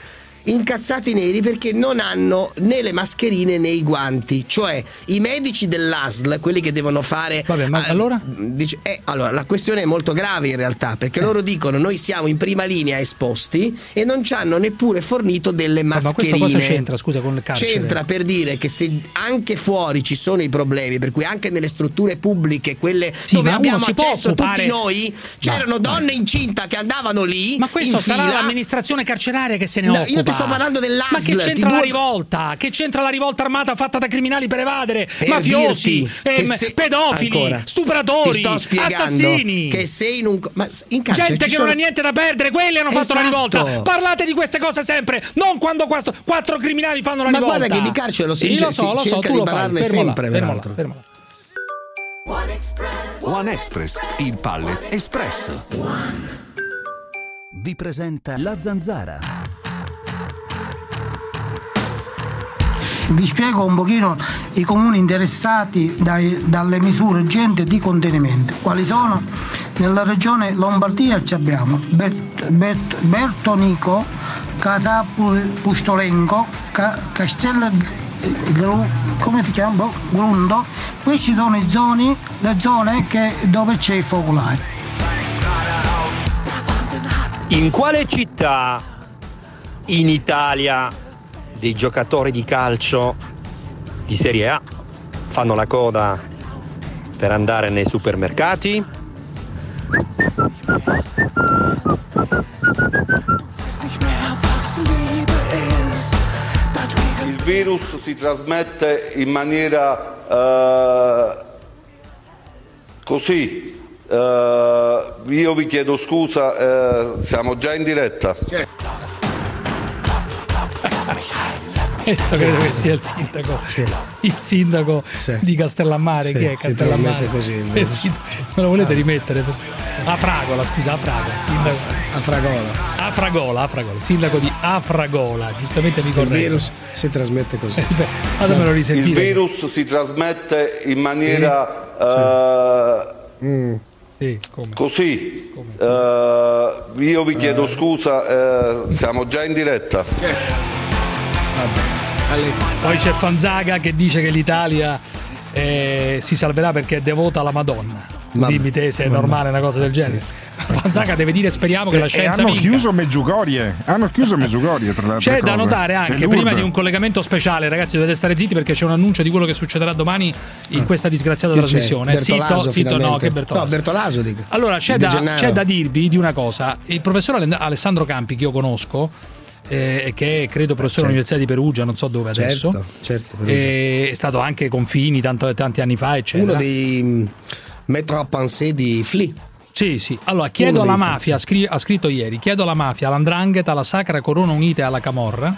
incazzati neri perché non hanno né le mascherine né i guanti, cioè i medici dell'ASL, quelli che devono fare. Vabbè, ma allora? Allora la questione è molto grave in realtà, perché loro dicono noi siamo in prima linea esposti e non ci hanno neppure fornito delle mascherine. Ma questo cosa c'entra, scusa, con il carcere? C'entra per dire che se anche fuori ci sono i problemi, per cui anche nelle strutture pubbliche, quelle dove abbiamo accesso tutti noi, c'erano donne incinta che andavano lì. Ma questo sarà l'amministrazione carceraria che se ne occupa. Io ti sto parlando dell'ASL. Ma che c'entra la rivolta? Che c'entra la rivolta armata fatta da criminali per evadere? Mafiosi, pedofili, stupratori, assassini. Che sei in carcere gente che non ha niente da perdere, quelli hanno fatto la rivolta. Parlate di queste cose sempre, non quando 4 criminali fanno la rivolta. Ma guarda che di carcere lo si dice, cerca di parlarne sempre. Fermo. One Express, il Pallet Espresso. Vi presenta La Zanzara. Vi spiego un pochino i comuni interessati dalle misure urgenti di contenimento. Quali sono? Nella regione Lombardia ci abbiamo Bertonico, Catapustolengo, Castello come si chiama? Grundo. Queste sono le zone dove c'è il focolare. In quale città in Italia dei giocatori di calcio di Serie A fanno la coda per andare nei supermercati? Il virus si trasmette in maniera così. Io vi chiedo scusa, siamo già in diretta. Questo credo che sia il sindaco di Castellammare. Chi è Castellammare? Così, me lo volete rimettere? Afragola. Afragola, il sindaco di Afragola, giustamente mi correggo. Il virus si trasmette così. Fatemelo risentire. Il virus si trasmette in maniera così. Io vi chiedo scusa, siamo già in diretta. Poi c'è Fanzaga che dice che l'Italia si salverà perché è devota alla Madonna. Dimmi te se è normale una cosa del genere. Fanzaga deve dire speriamo che la scienza hanno vinca. chiuso Medjugorje tra l'altro. C'è da notare anche, prima di un collegamento speciale, ragazzi, dovete stare zitti perché c'è un annuncio di quello che succederà domani in questa disgraziata trasmissione. Zitto, no, che Bertolaso. No, Bertolaso dico. Allora c'è da dirvi di una cosa. Il professor Alessandro Campi, che io conosco, che è credo professore all'Università di Perugia, non so dove adesso, certo, è stato anche Confini tanti anni fa, eccetera. Uno dei metro à penser di Flea. Sì. Allora chiedo alla mafia, ha scritto ieri, chiedo alla mafia, all''ndrangheta, alla Sacra Corona Unita e alla Camorra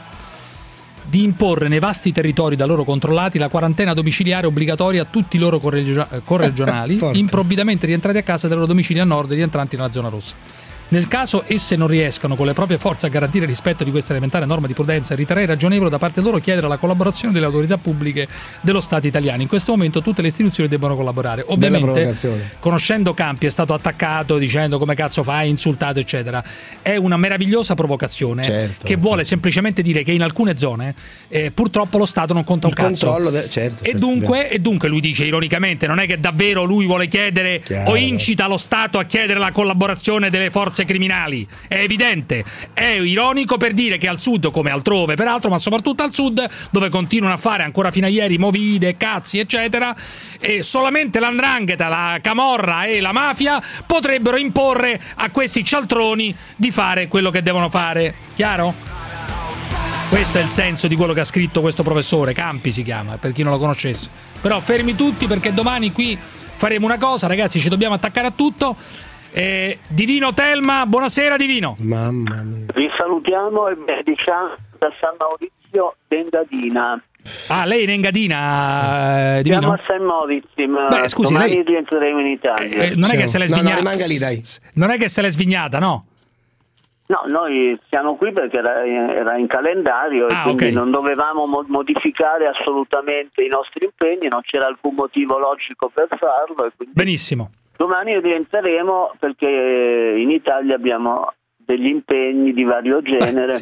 di imporre nei vasti territori da loro controllati la quarantena domiciliare obbligatoria a tutti i loro corregionali improvvidamente rientrati a casa dai loro domicili a nord e rientranti nella zona rossa. Nel caso esse non riescano con le proprie forze a garantire il rispetto di questa elementare norma di prudenza, riterrei ragionevole da parte loro chiedere la collaborazione delle autorità pubbliche dello Stato italiano. In questo momento tutte le istituzioni debbono collaborare. Ovviamente, conoscendo Campi, è stato attaccato dicendo come cazzo fai, insultato, eccetera. È una meravigliosa provocazione che vuole semplicemente dire che in alcune zone purtroppo lo Stato non conta un cazzo. E dunque lui dice ironicamente, non è che davvero lui vuole chiedere o incita lo Stato a chiedere la collaborazione delle forze criminali, è evidente, è ironico per dire che al sud, come altrove peraltro, ma soprattutto al sud, dove continuano a fare ancora fino a ieri movide, cazzi eccetera, e solamente l''ndrangheta, la Camorra e la mafia potrebbero imporre a questi cialtroni di fare quello che devono fare. Chiaro? Questo è il senso di quello che ha scritto questo professore, Campi si chiama, per chi non lo conoscesse. Però fermi tutti perché domani qui faremo una cosa, ragazzi, ci dobbiamo attaccare a tutto. Divino Telma, buonasera Divino. Mamma mia. Vi salutiamo e benediciamo da San Maurizio d'Engadina. Ah, lei è in Engadina, Divino? Siamo a San Maurizio, ma scusi, domani rientreremo in Italia. Non è che se l'è svignata. No, rimanga lì, dai. Non è che se l'è svignata, no? No, noi siamo qui perché era in calendario e quindi non dovevamo modificare assolutamente i nostri impegni, non c'era alcun motivo logico per farlo. E quindi benissimo. Domani rientreremo perché in Italia abbiamo degli impegni di vario genere.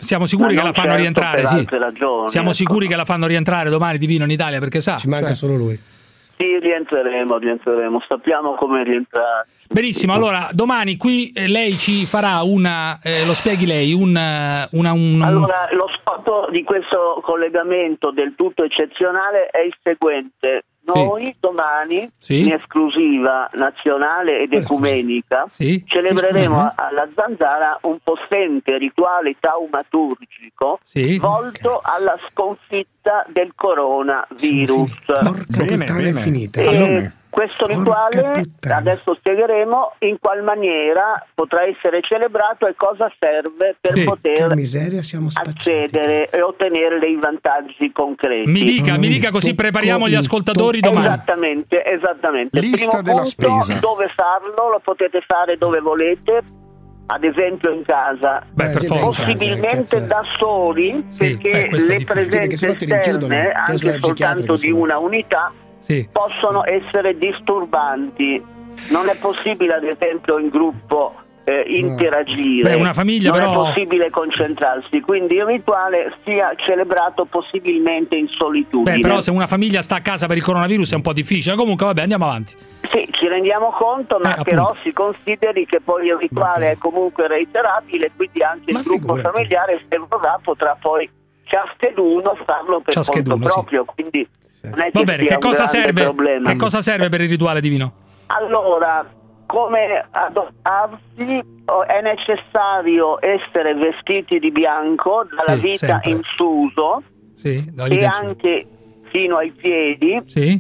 Siamo sicuri che la fanno rientrare? Sì. Ragioni, siamo sicuri che la fanno rientrare domani Divino in Italia, perché sa. Ci manca solo lui. Sì, rientreremo, sappiamo come rientrare. Benissimo, allora domani qui lei ci farà lo spieghi lei, Allora, lo scopo di questo collegamento del tutto eccezionale è il seguente. Noi domani, in esclusiva nazionale ed ecumenica, celebreremo alla Zanzara un possente rituale taumaturgico volto alla sconfitta del coronavirus. Bene, finita. Questo rituale, adesso spiegheremo in qual maniera potrà essere celebrato e cosa serve per poter accedere e ottenere dei vantaggi concreti. Mi dica così prepariamo gli ascoltatori domani. Esattamente. Lista Primo della spesa. Dove farlo? Lo potete fare dove volete. Ad esempio in casa, possibilmente da soli, perché le presenze esterne, anche soltanto di una unità, possono essere disturbanti. Non è possibile, ad esempio, in gruppo interagire. Una famiglia, non però è possibile concentrarsi, quindi il rituale sia celebrato possibilmente in solitudine. Però se una famiglia sta a casa per il coronavirus è un po' difficile. Comunque vabbè, andiamo avanti. Sì, ci rendiamo conto, ma però si consideri che poi il rituale è comunque reiterabile, quindi anche il gruppo familiare, se vorrà, potrà poi ciascheduno farlo per conto proprio, quindi non è che va bene, che cosa serve per il rituale divino? Allora, come adottarsi è necessario essere vestiti di bianco, dalla vita in fuso e anche fino ai piedi,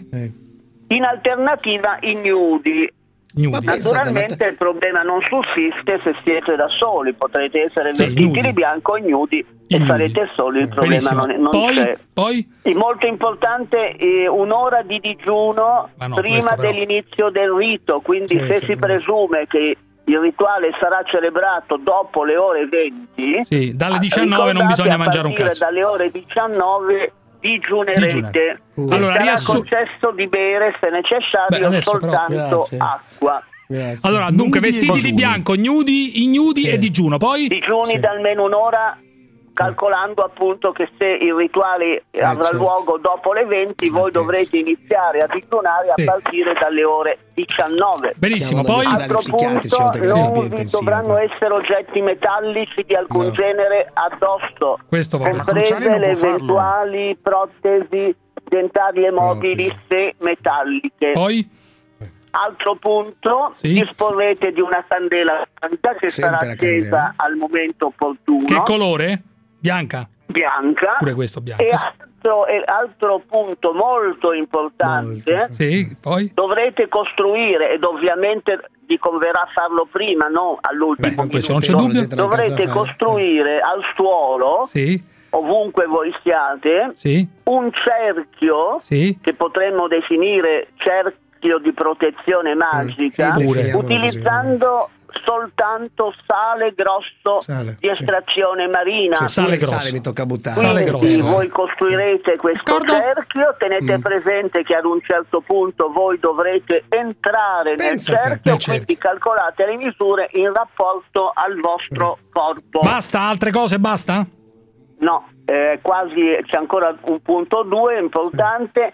in alternativa ignudi. Naturalmente il problema non sussiste se siete da soli, potrete essere vestiti di bianco ignudi e sarete soli, il problema non c'è. Poi? È molto importante un'ora di digiuno prima dell'inizio del rito, quindi se si presume che il rituale sarà celebrato dopo le ore 20, dalle 19 non bisogna mangiare un cazzo. Dalle ore 19 digiunerete. Allora, sarà concesso di bere, se necessario, soltanto acqua. Allora, dunque, vestiti di bianco, ignudi e digiuno. Poi? Digiuni da almeno un'ora, calcolando appunto che se il rituale avrà luogo dopo le 20, voi dovrete iniziare a digiunare a partire dalle ore 19. Benissimo, poi? Altro punto, non vi dovranno essere oggetti metallici di alcun genere addosso, comprese le eventuali protesi dentarie mobili se metalliche. Poi? Altro punto, disporrete di una candela bianca che sarà accesa al momento opportuno. Che colore? Bianca. Pure questo bianco. E altro punto molto importante, poi? dovrete costruire, ed ovviamente vi converrà farlo prima, non all'ultimo minuto, dovrete costruire al suolo, ovunque voi siate, un cerchio che potremmo definire cerchio di protezione magica, utilizzando soltanto sale grosso di estrazione marina. Sale mi tocca buttare. Quindi voi costruirete questo cerchio, tenete presente che ad un certo punto voi dovrete entrare nel cerchio, quindi calcolate le misure in rapporto al vostro corpo. Basta? Altre cose basta? No, quasi c'è ancora un punto 2 importante.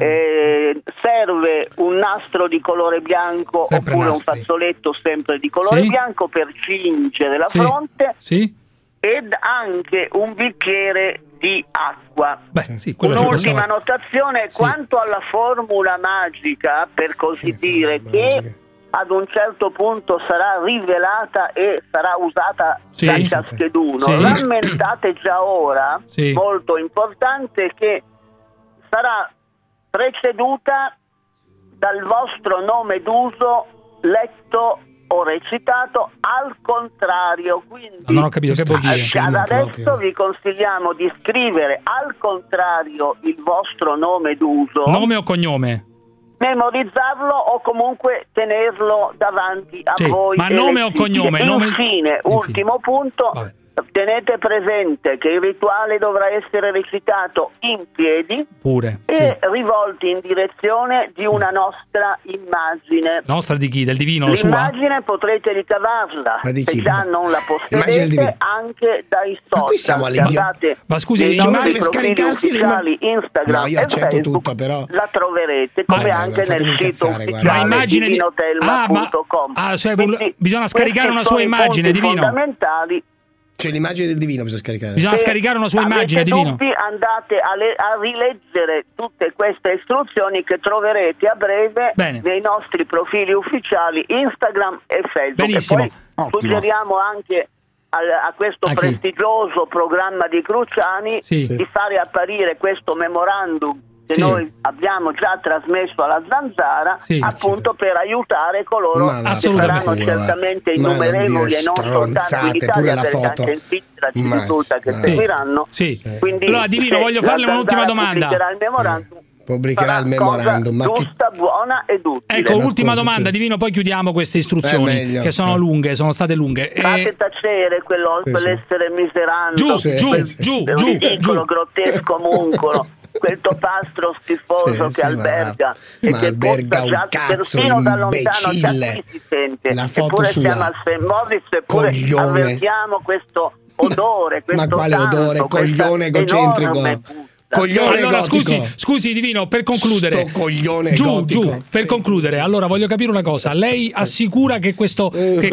Serve un nastro di colore bianco oppure un fazzoletto sempre di colore bianco per cingere la fronte ed anche un bicchiere di acqua. Un'ultima notazione quanto alla formula magica, per così dire, che ad un certo punto sarà rivelata e sarà usata da ciascheduno. Rammentate già ora, molto importante, che sarà preceduta dal vostro nome d'uso letto o recitato al contrario. Quindi non ho capito che vuol dire. Adesso vi consigliamo di scrivere al contrario il vostro nome d'uso. Nome o cognome? Memorizzarlo o comunque tenerlo davanti a voi. Ma nome o cognome? Infine, ultimo punto, tenete presente che il rituale dovrà essere recitato in piedi e rivolti in direzione di una nostra immagine. Nostra di chi? Del divino? L'immagine potrete ricavarla, se già non la possedete, anche dai social. Ma scusi, deve scaricarsi Instagram e Facebook, tutto, però la troverete come anche nel sito ufficiale divinotelma.com. Bisogna scaricare una sua immagine, divino. Fondamentali. Cioè l'immagine del divino bisogna scaricare. Bisogna scaricare una sua immagine, divino. Dubbi, andate a rileggere tutte queste istruzioni che troverete a breve nei nostri profili ufficiali Instagram e Facebook. Benissimo. E poi suggeriamo anche a questo prestigioso programma di Cruciani di fare apparire questo memorandum che noi abbiamo già trasmesso alla Zanzara, appunto per aiutare coloro che saranno certamente innumerevoli e non soltanto in Italia, perché anche in Svizzera ci risulta che seguiranno. Quindi, allora, Divino, voglio farle un'ultima domanda. Pubblicherà il memorandum, giusta, buona ed utile. Ecco, ultima domanda, Divino, poi chiudiamo queste istruzioni che sono lunghe, sono state lunghe. Fate tacere quell'essere miserando, giù, ridicolo, grottesco muncolo. Quel topastro schifoso che alberga e che puzza già persino da lontano, già qui si sente. Eppure siamo al St. Moritz, eppure avvertiamo questo odore, questo ma quale odore? Coglione egocentrico. Allora scusi Divino, per concludere, per concludere, allora voglio capire una cosa. Lei assicura che questo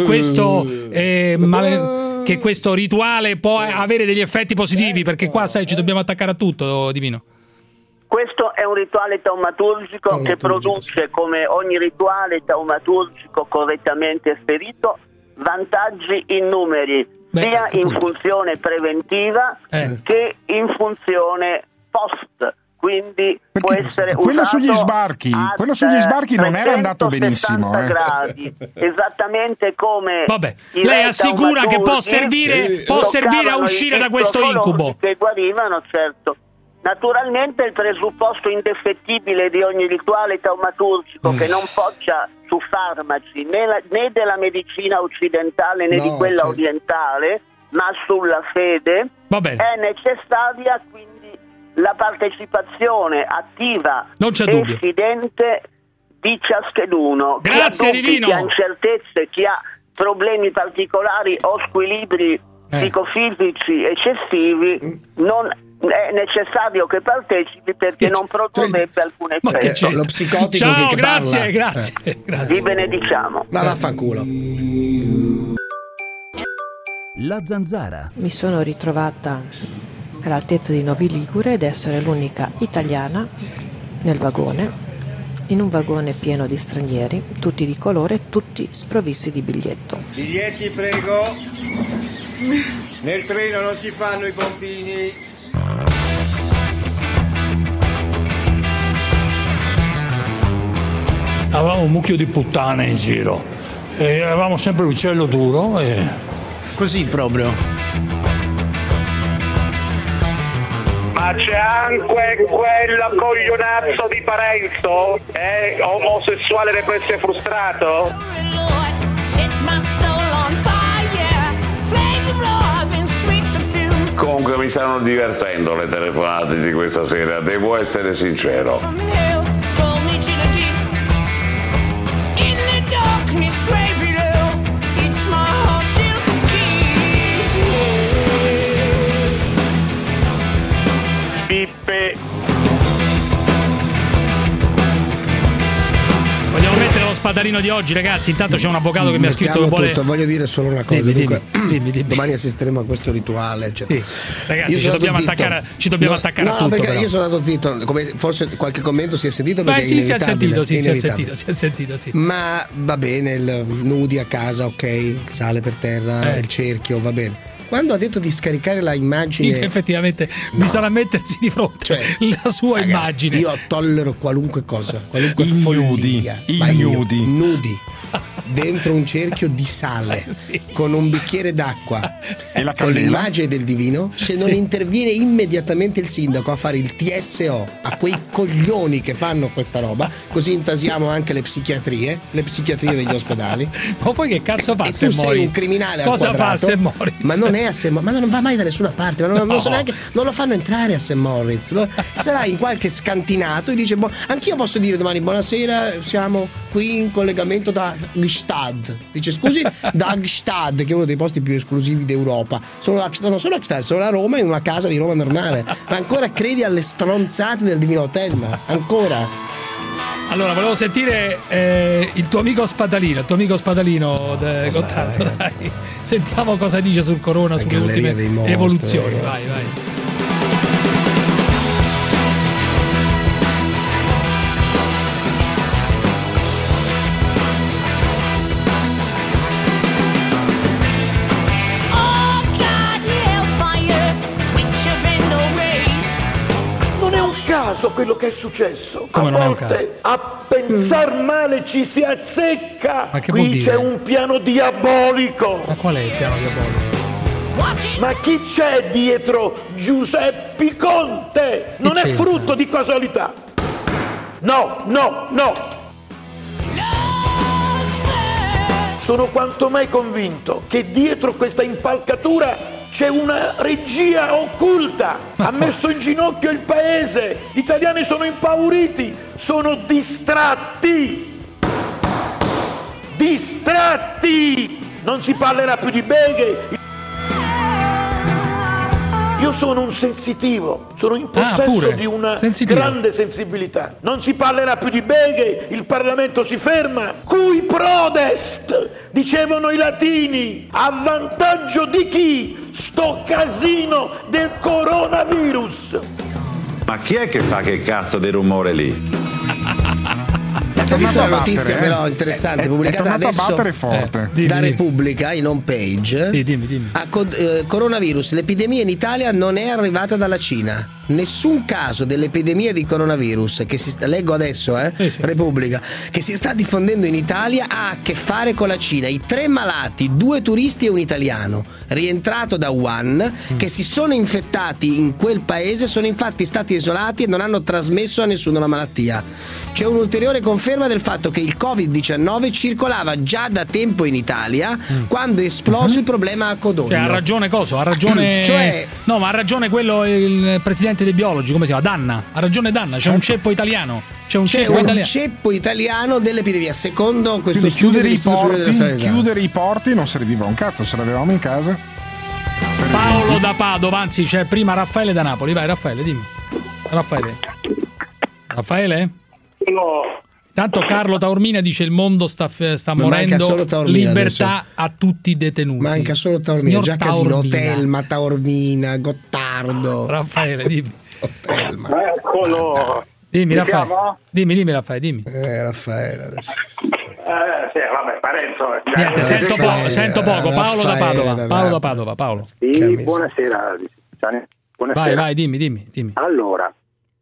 rituale può avere degli effetti positivi? Perché qua ci dobbiamo attaccare a tutto, Divino. Questo è un rituale taumaturgico che produce, come ogni rituale taumaturgico correttamente esperito, vantaggi innumeri, sia in funzione preventiva che in funzione post. Quindi può essere quello usato sugli sbarchi non era andato benissimo. Gradi, esattamente come lei assicura che può servire a uscire da questo incubo. Che guarivano, certo. Naturalmente il presupposto indefettibile di ogni rituale taumaturgico che non poggia su farmaci né della medicina occidentale né di quella orientale, ma sulla fede, è necessaria quindi la partecipazione attiva e fidente di ciascheduno. Grazie, Divino. Chi ha incertezze, chi ha problemi particolari o squilibri psicofisici eccessivi, non è necessario che partecipi, perché non produrrebbe alcun effetto. Lo psicotico che grazie. Vi benediciamo. Ma vaffanculo. La Zanzara. Mi sono ritrovata all'altezza di Novi Ligure ed essere l'unica italiana nel vagone, in un vagone pieno di stranieri, tutti di colore, tutti sprovvisti di biglietto. Biglietti, prego. Nel treno non si fanno i pompini. Avevamo un mucchio di puttane in giro e avevamo sempre l'uccello duro e... Così proprio. Ma c'è anche quel coglionazzo di Parenzo, omosessuale represso e frustrato? Comunque mi stanno divertendo le telefonate di questa sera, devo essere sincero. Pippe. Vogliamo mettere lo spadalino di oggi, ragazzi. Intanto c'è un avvocato che mi ha scritto che vuole... Voglio dire solo una cosa. Dimmi. Domani assisteremo a questo rituale. Sì. Ragazzi, ci dobbiamo attaccare a tutto. Perché però. io sono andato zitto. Come forse qualche commento si è sentito. Beh, sì, si è sentito. Sì. Ma va bene, il nudi a casa, ok, il sale per terra, il cerchio, va bene. Quando ha detto di scaricare la immagine, effettivamente bisogna mettersi di fronte la sua immagine. Io tollero qualunque cosa, qualunque follia. Ignudi. Nudi. dentro un cerchio di sale con un bicchiere d'acqua e la con l'immagine del divino, se non interviene immediatamente il sindaco a fare il TSO a quei coglioni che fanno questa roba, così intasiamo anche le psichiatrie degli ospedali. Ma poi che cazzo fa? E tu sei un criminale cosa al fa a quadrato, St. Moritz? ma non è a St. Moritz, ma non va mai da nessuna parte, ma non so neanche, non lo fanno entrare a St. Moritz, sarà in qualche scantinato e dice anch'io posso dire domani buonasera, siamo qui in collegamento da Gstad. Dice scusi, da Gstad, che è uno dei posti più esclusivi d'Europa. Non sono a Gstad, sono a Roma, in una casa di Roma normale. Ma ancora credi alle stronzate del Divino Telma? Ancora? Allora, volevo sentire il tuo amico Spadalino, Gottardo, dai. Sentiamo cosa dice sul corona, sulle ultime evoluzioni. Vai. Quello che è successo come a volte a pensar male ci si azzecca. Qui c'è un piano diabolico. Ma qual è il piano diabolico? Ma chi c'è dietro Giuseppe Conte? Non è frutto di casualità. No. Sono quanto mai convinto che dietro questa impalcatura c'è una regia occulta, ha messo in ginocchio il paese, gli italiani sono impauriti, sono distratti, non si parlerà più di beghe. Io sono un sensitivo, sono in possesso di una grande sensibilità. Non si parlerà più di beghe, il Parlamento si ferma. Cui prodest, dicevano i latini, a vantaggio di chi? Sto casino del coronavirus. Ma chi è che fa che cazzo di rumore lì? Ho visto una notizia però interessante pubblicata adesso da Repubblica in home page. Dimmi. Coronavirus, l'epidemia in Italia non è arrivata dalla Cina. Nessun caso dell'epidemia di coronavirus che leggo adesso, Repubblica, che si sta diffondendo in Italia ha a che fare con la Cina. I 3 malati, 2 turisti e un italiano, rientrato da Wuhan, che si sono infettati in quel paese, sono infatti stati isolati e non hanno trasmesso a nessuno la malattia. C'è un'ulteriore conferma del fatto che il Covid-19 circolava già da tempo in Italia quando è esploso il problema a Codogno. Ha ragione ha ragione no, ma ha ragione quello, il presidente dei biologi, come si chiama? Danna, ha ragione Danna, c'è un ceppo italiano. C'è un ceppo italiano dell'epidemia, secondo questo studio chiudere i porti non serviva un cazzo, ce l'avevamo in casa. Paolo da Padova, anzi c'è prima Raffaele da Napoli. Vai Raffaele, dimmi. Raffaele? No. Tanto Carlo Taormina dice il mondo sta morendo, libertà adesso. A tutti i detenuti. Manca solo Taormina, già casino, Telma, Taormina, Gottardo. Raffaele, dimmi. Eccolo. Dimmi Raffaele. Dimmi Raffaele. Raffaele adesso. Sì, vabbè, Parenzo. Niente, sento poco. Paolo da Padova. Paolo. Sì, buonasera. Vai, dimmi. Allora,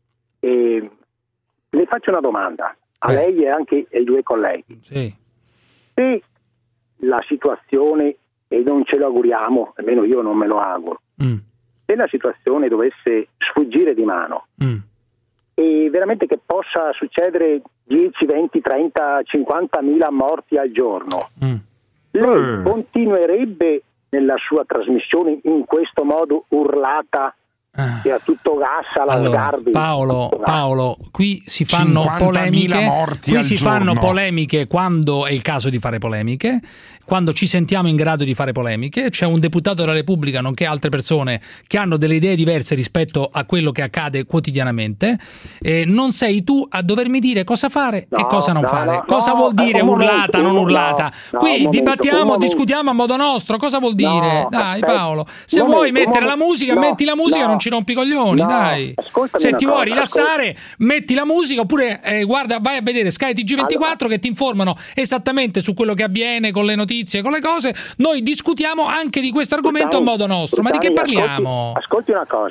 le faccio una domanda a lei e anche ai 2 colleghi. Sì. Se la situazione, e non ce lo auguriamo, almeno io non me lo auguro, se la situazione dovesse sfuggire di mano e veramente che possa succedere 10, 20, 30, 50.000 morti al giorno, lei continuerebbe nella sua trasmissione in questo modo urlata che a tutto gas alla Sgarbi? Paolo, qui si fanno polemiche quando è il caso di fare polemiche, quando ci sentiamo in grado di fare polemiche. C'è un deputato della Repubblica, nonché altre persone che hanno delle idee diverse rispetto a quello che accade quotidianamente, e non sei tu a dovermi dire cosa fare e cosa non fare. Cosa vuol dire urlata, non urlata? Qui discutiamo a modo nostro. Cosa vuol dire? Dai Paolo, se vuoi mettere la musica, metti la musica, non ci rompi i coglioni, dai. Se ti vuoi rilassare, metti la musica, oppure guarda, vai a vedere Sky TG24 che ti informano esattamente su quello che avviene con le notizie, con le cose. Noi discutiamo anche di questo argomento a modo nostro. Ma di che parliamo? Ascolti una cosa.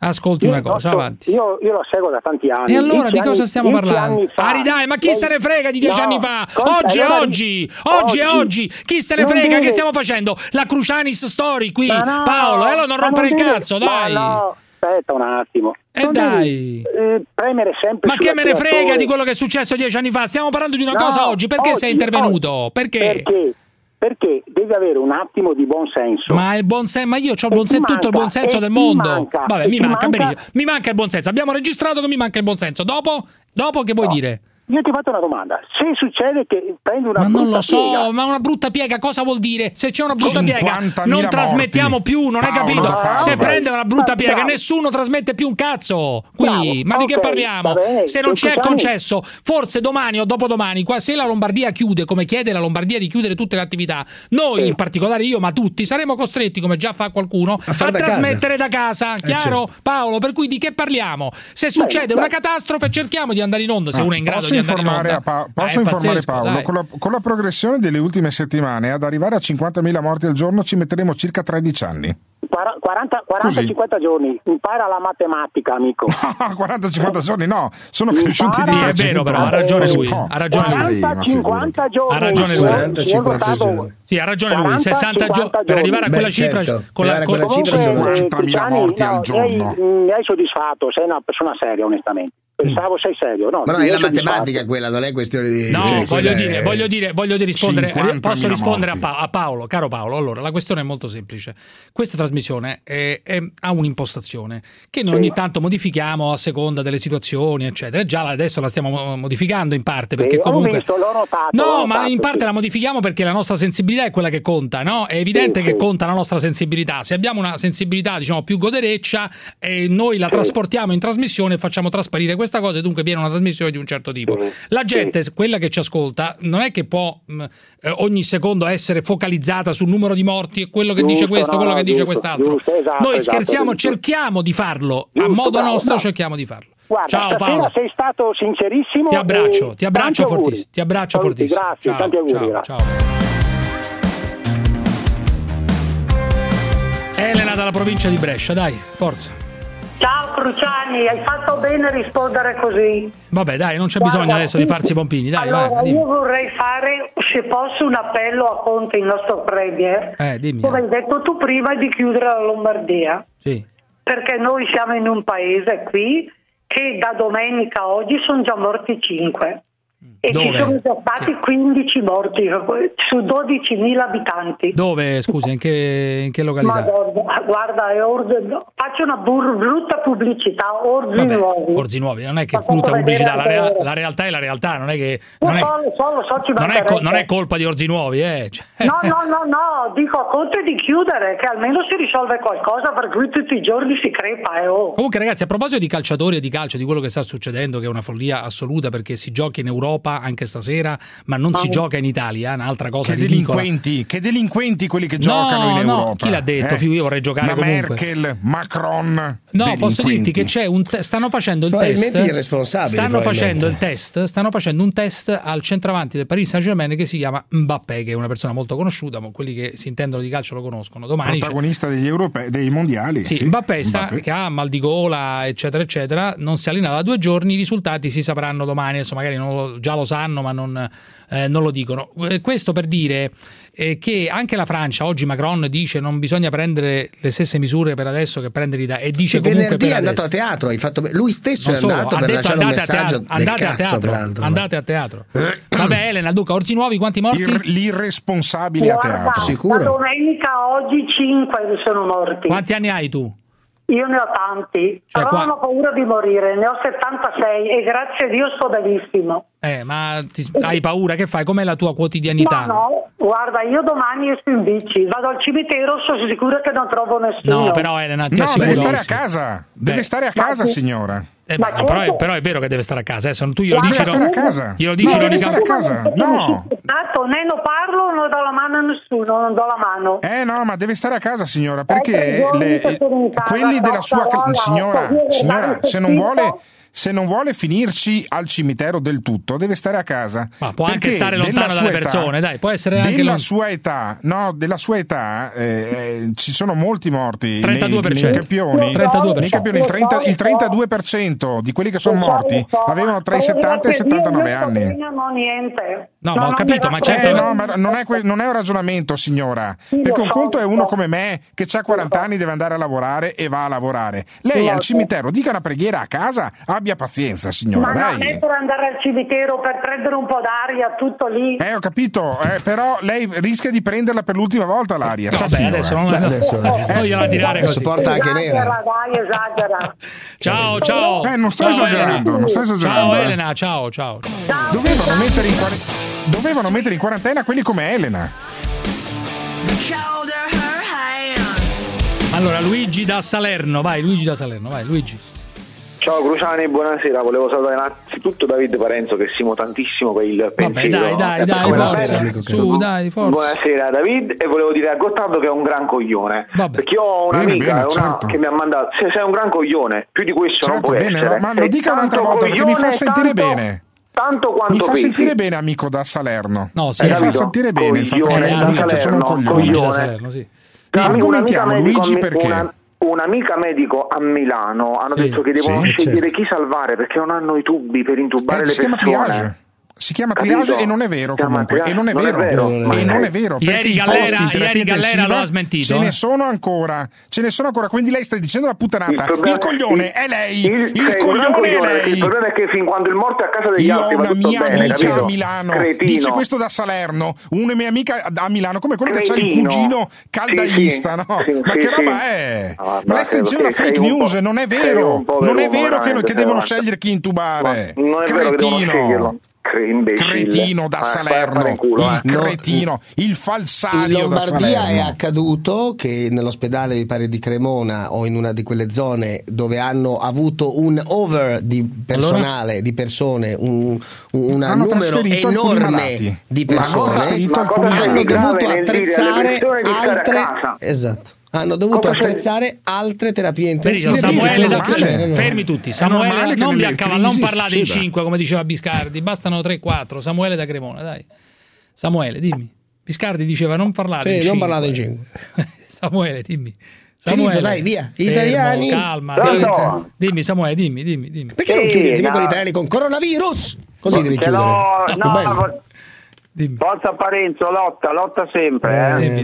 Ascolti una cosa, avanti. Io lo seguo da tanti anni. E allora di cosa stiamo parlando? Dai, ma chi se ne frega di 10 anni fa? Oggi, chi se ne frega? Che stiamo facendo? La Crucianis Story qui, Paolo, allora non rompere il cazzo, dai. No, aspetta un attimo. Dai. Premere sempre. Ma che me ne frega di quello che è successo 10 anni fa? Stiamo parlando di una cosa oggi. Perché sei intervenuto? Perché? Perché devi avere un attimo di buon senso. Ma il buon senso, ma io ho tutto il buon senso del mondo. Vabbè, mi manca benissimo. Mi manca il buon senso. Abbiamo registrato che mi manca il buon senso. Dopo che vuoi dire? Io ti faccio una domanda. Se succede che prendi una brutta piega... Ma non lo so, piega, ma una brutta piega cosa vuol dire? Se c'è una brutta piega non trasmettiamo più, non hai capito? Se prende una brutta piega nessuno trasmette più un cazzo qui. Ma di che parliamo? Se non ci è concesso, forse domani o dopodomani, se la Lombardia chiude, come chiede la Lombardia di chiudere tutte le attività, noi in particolare io, ma tutti, saremo costretti, come già fa qualcuno, a trasmettere da casa. Chiaro, Paolo? Per cui di che parliamo? Se succede una catastrofe cerchiamo di andare in onda, se uno è in grado. Posso informare Paolo? Con la progressione delle ultime settimane, ad arrivare a 50.000 morti al giorno ci metteremo circa 13 anni. 40-50 giorni, impara la matematica, amico. 40-50 giorni no, sono cresciuti di 300. È vero, però ha ragione lui. Ha ragione lui. 40-50 giorni. Ha ragione lui. 40-50 giorni. Sì, ha ragione lui. 60 giorni per arrivare a quella cifra. Con quella cifra sono 50.000 morti al giorno. Mi hai soddisfatto, sei una persona seria, onestamente. Pensavo sei serio, no? Ma no, è la matematica quella, non è questione di. No, voglio rispondere. Posso rispondere a Paolo, caro Paolo. Allora, la questione è molto semplice. Questa trasmissione ha un'impostazione che noi ogni tanto modifichiamo a seconda delle situazioni, eccetera. Già adesso la stiamo modificando in parte perché comunque. No, ma in parte la modifichiamo perché la nostra sensibilità è quella che conta, no? È evidente che conta la nostra sensibilità. Se abbiamo una sensibilità, diciamo, più godereccia, noi la trasportiamo in trasmissione e facciamo trasparire questa cosa, e dunque viene una trasmissione di un certo tipo. La gente, quella che ci ascolta, non è che può ogni secondo essere focalizzata sul numero di morti e quello che dice questo, quello che dice quest'altro. Noi scherziamo, cerchiamo di farlo a modo nostro, cerchiamo di farlo. Guarda, ciao Paolo, sei stato sincerissimo. Ti abbraccio fortissimo. Grazie, tanti auguri. Ciao. Elena dalla provincia di Brescia, dai, forza. Ciao Cruciani, hai fatto bene a rispondere così. Vabbè, dai, non c'è bisogno adesso di farsi pompini, dai. Allora, vai, io vorrei fare, se posso, un appello a Conte, il nostro premier. Dimmi. Come hai detto tu prima, di chiudere la Lombardia. Sì. Perché noi siamo in un paese qui che da domenica a oggi sono già morti 5. E Dove? Ci sono già stati 15 morti su 12.000 abitanti. Dove, scusa, in che località? Madonna, guarda, faccio una brutta pubblicità. Orzi Nuovi, non è che brutta pubblicità, la realtà è la realtà, non è che non è colpa di Orzi Nuovi, No, dico Conte di chiudere, che almeno si risolve qualcosa, per cui tutti i giorni si crepa. Comunque ragazzi, a proposito di calciatori e di calcio, di quello che sta succedendo, che è una follia assoluta, perché si gioca in Europa anche stasera, ma non si gioca in Italia, un'altra cosa ridicola. Che delinquenti quelli che giocano in Europa. No, chi l'ha detto? Io vorrei giocare la comunque. Merkel, Macron. No, posso dirti che c'è stanno facendo il test. Irresponsabili. Stanno facendo un test al centravanti del Paris Saint-Germain che si chiama Mbappé, che è una persona molto conosciuta, ma quelli che si intendono di calcio lo conoscono. Domani protagonista degli europei, dei mondiali. Sì. Mbappé che ha mal di gola, eccetera, eccetera, non si allena da 2 giorni, i risultati si sapranno domani, adesso magari già lo sanno, ma non lo dicono. Questo per dire che anche la Francia, oggi Macron dice non bisogna prendere le stesse misure per adesso che prendere l'Italia, e dice che venerdì è andato a teatro, lui stesso è andato per lasciare un messaggio andate a teatro. Vabbè, Elena, Duca, Orzi Nuovi, quanti morti? L'irresponsabile a teatro. Sicuro? La domenica oggi 5 sono morti. Quanti anni hai tu? Io ne ho tanti, però non ho paura di morire, ne ho 76 e grazie a Dio sto benissimo. Ma hai paura? Che fai? Com'è la tua quotidianità? No, guarda, io domani esco in bici, vado al cimitero, sono sicura che non trovo nessuno. No, però Elena, ti assicuro. Deve stare a casa, deve stare signora. Però è vero che deve stare a casa, se tu glielo dici deve stare a casa. Deve stare a casa. No. Né lo parlo, non do la mano a nessuno, non do la mano. No, ma deve stare a casa, signora, perché quelli della sua signora, se non vuole se non vuole finirci al cimitero del tutto, deve stare a casa. Ma può anche stare lontano dalle persone, dai, può essere anche della sua età, ci sono molti morti 32%. nei campioni. 32%. Nei campioni il 32% di quelli che sono morti avevano tra i 70 e i 79 anni. No, ma ho capito, ma certo. Ma non è un ragionamento, signora. Perché un conto è uno come me che ha 40 anni, deve andare a lavorare e va a lavorare. Lei al cimitero dica una preghiera a casa, abbia pazienza, signora. Ma dai. non è per andare al cimitero per prendere un po' d'aria, tutto lì. Ho capito, però lei rischia di prenderla per l'ultima volta l'aria. No, adesso non gliela tirare così. Porta anche nera. Dai, esagera. Ciao. Non sto esagerando. Ciao Elena, ciao. Dovevano mettere in quarantena quelli come Elena. Allora, Luigi da Salerno, vai Luigi. Ciao Cruciani, buonasera. Volevo salutare innanzitutto David Parenzo, che stimo tantissimo per il pensiero. Dai, forza. Buonasera David, e volevo dire a Gottardo che è un gran coglione. Perché io ho un'amica certo. che mi ha mandato, sei un gran coglione, più di questo non può essere. Ma lo dica un'altra volta, perché mi fa sentire bene. Tanto quanto mi fa pesi. sentire bene, amico da Salerno. No, sì, mi fa sentire bene il fatto che sono un coglione. Argomentiamo, Luigi, perché un'amica medico a Milano hanno detto che devono scegliere chi salvare, perché non hanno i tubi per intubare le persone. Si chiama triage e non è vero, comunque. E non è vero. Ieri Gallera lo ha smentito. Ce ne sono ancora. Quindi lei sta dicendo la puttanata. Il coglione è lei. Il coglione è lei. Il problema è che fin quando il morto è a casa degli altri va tutto bene. Io ho una mia amica a Milano. Cretino. Dice questo da Salerno. Una mia amica a Milano, come quello che c'ha il cugino caldaista, no? Ma che roba è? Ma lei sta dicendo una fake news. Non è vero. Non è vero che devono scegliere chi intubare. Cretino. Cretino da Salerno, il cretino, il falsario. In Lombardia è accaduto che nell'ospedale, mi pare di Cremona o in una di quelle zone dove hanno avuto un over di personale, di persone, un numero enorme di persone, hanno dovuto attrezzare altre. Esatto. Hanno dovuto attrezzare altre terapie intensive. Fermi tutti. Samuele, non parlate in 5 come diceva Biscardi, bastano 3-4. Samuele da Cremona, dai. Samuele, dimmi. Biscardi diceva non parlate in 5. Non parlate in 5. Samuele, dimmi. Finito, dai, via. Gli italiani. Calma. Dimmi, Samuele, dimmi. Perché non chiudi insieme con gli italiani con coronavirus? Così devi chiudere. Dimmi. Forza Parenzo, lotta sempre.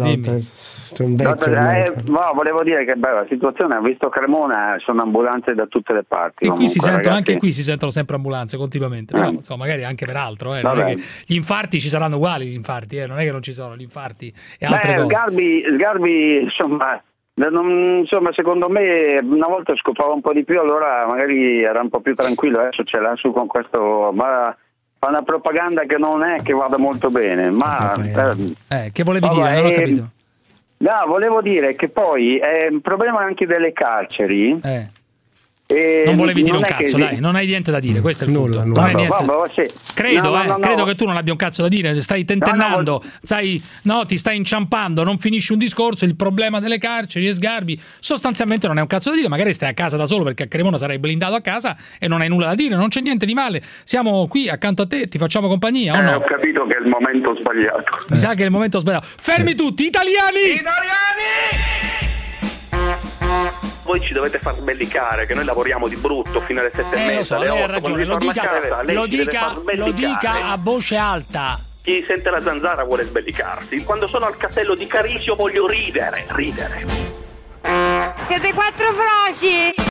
Volevo dire che la situazione, ha visto Cremona, sono ambulanze da tutte le parti. E comunque, anche qui si sentono sempre ambulanze continuamente, però insomma, magari anche per altro. Non è che gli infarti ci saranno uguali, non è che non ci sono gli infarti e altre cose. Sgarbi, insomma, secondo me una volta scopava un po' di più, allora magari era un po' più tranquillo. Adesso ce l'ha su con questo. Fa una propaganda che non è che vada molto bene, ma che volevi dire? Non ho capito. No, volevo dire che poi è un problema anche delle carceri. Non volevi dire un cazzo, dai, non hai niente da dire, questo è il punto. Credo che tu non abbia un cazzo da dire, stai tentennando, ti stai inciampando, non finisci un discorso, il problema delle carceri e Sgarbi, sostanzialmente non è un cazzo da dire, magari stai a casa da solo perché a Cremona sarai blindato a casa e non hai nulla da dire, non c'è niente di male, siamo qui accanto a te, ti facciamo compagnia o no? Ho capito che è il momento sbagliato. Mi sa che è il momento sbagliato. Fermi tutti, italiani! Voi ci dovete far sbellicare, che noi lavoriamo di brutto fino alle 7:30, alle 8. Ragione, lo dica a voce alta. Chi sente la zanzara vuole sbellicarsi. Quando sono al castello di Carisio voglio ridere. Siete 4 froci!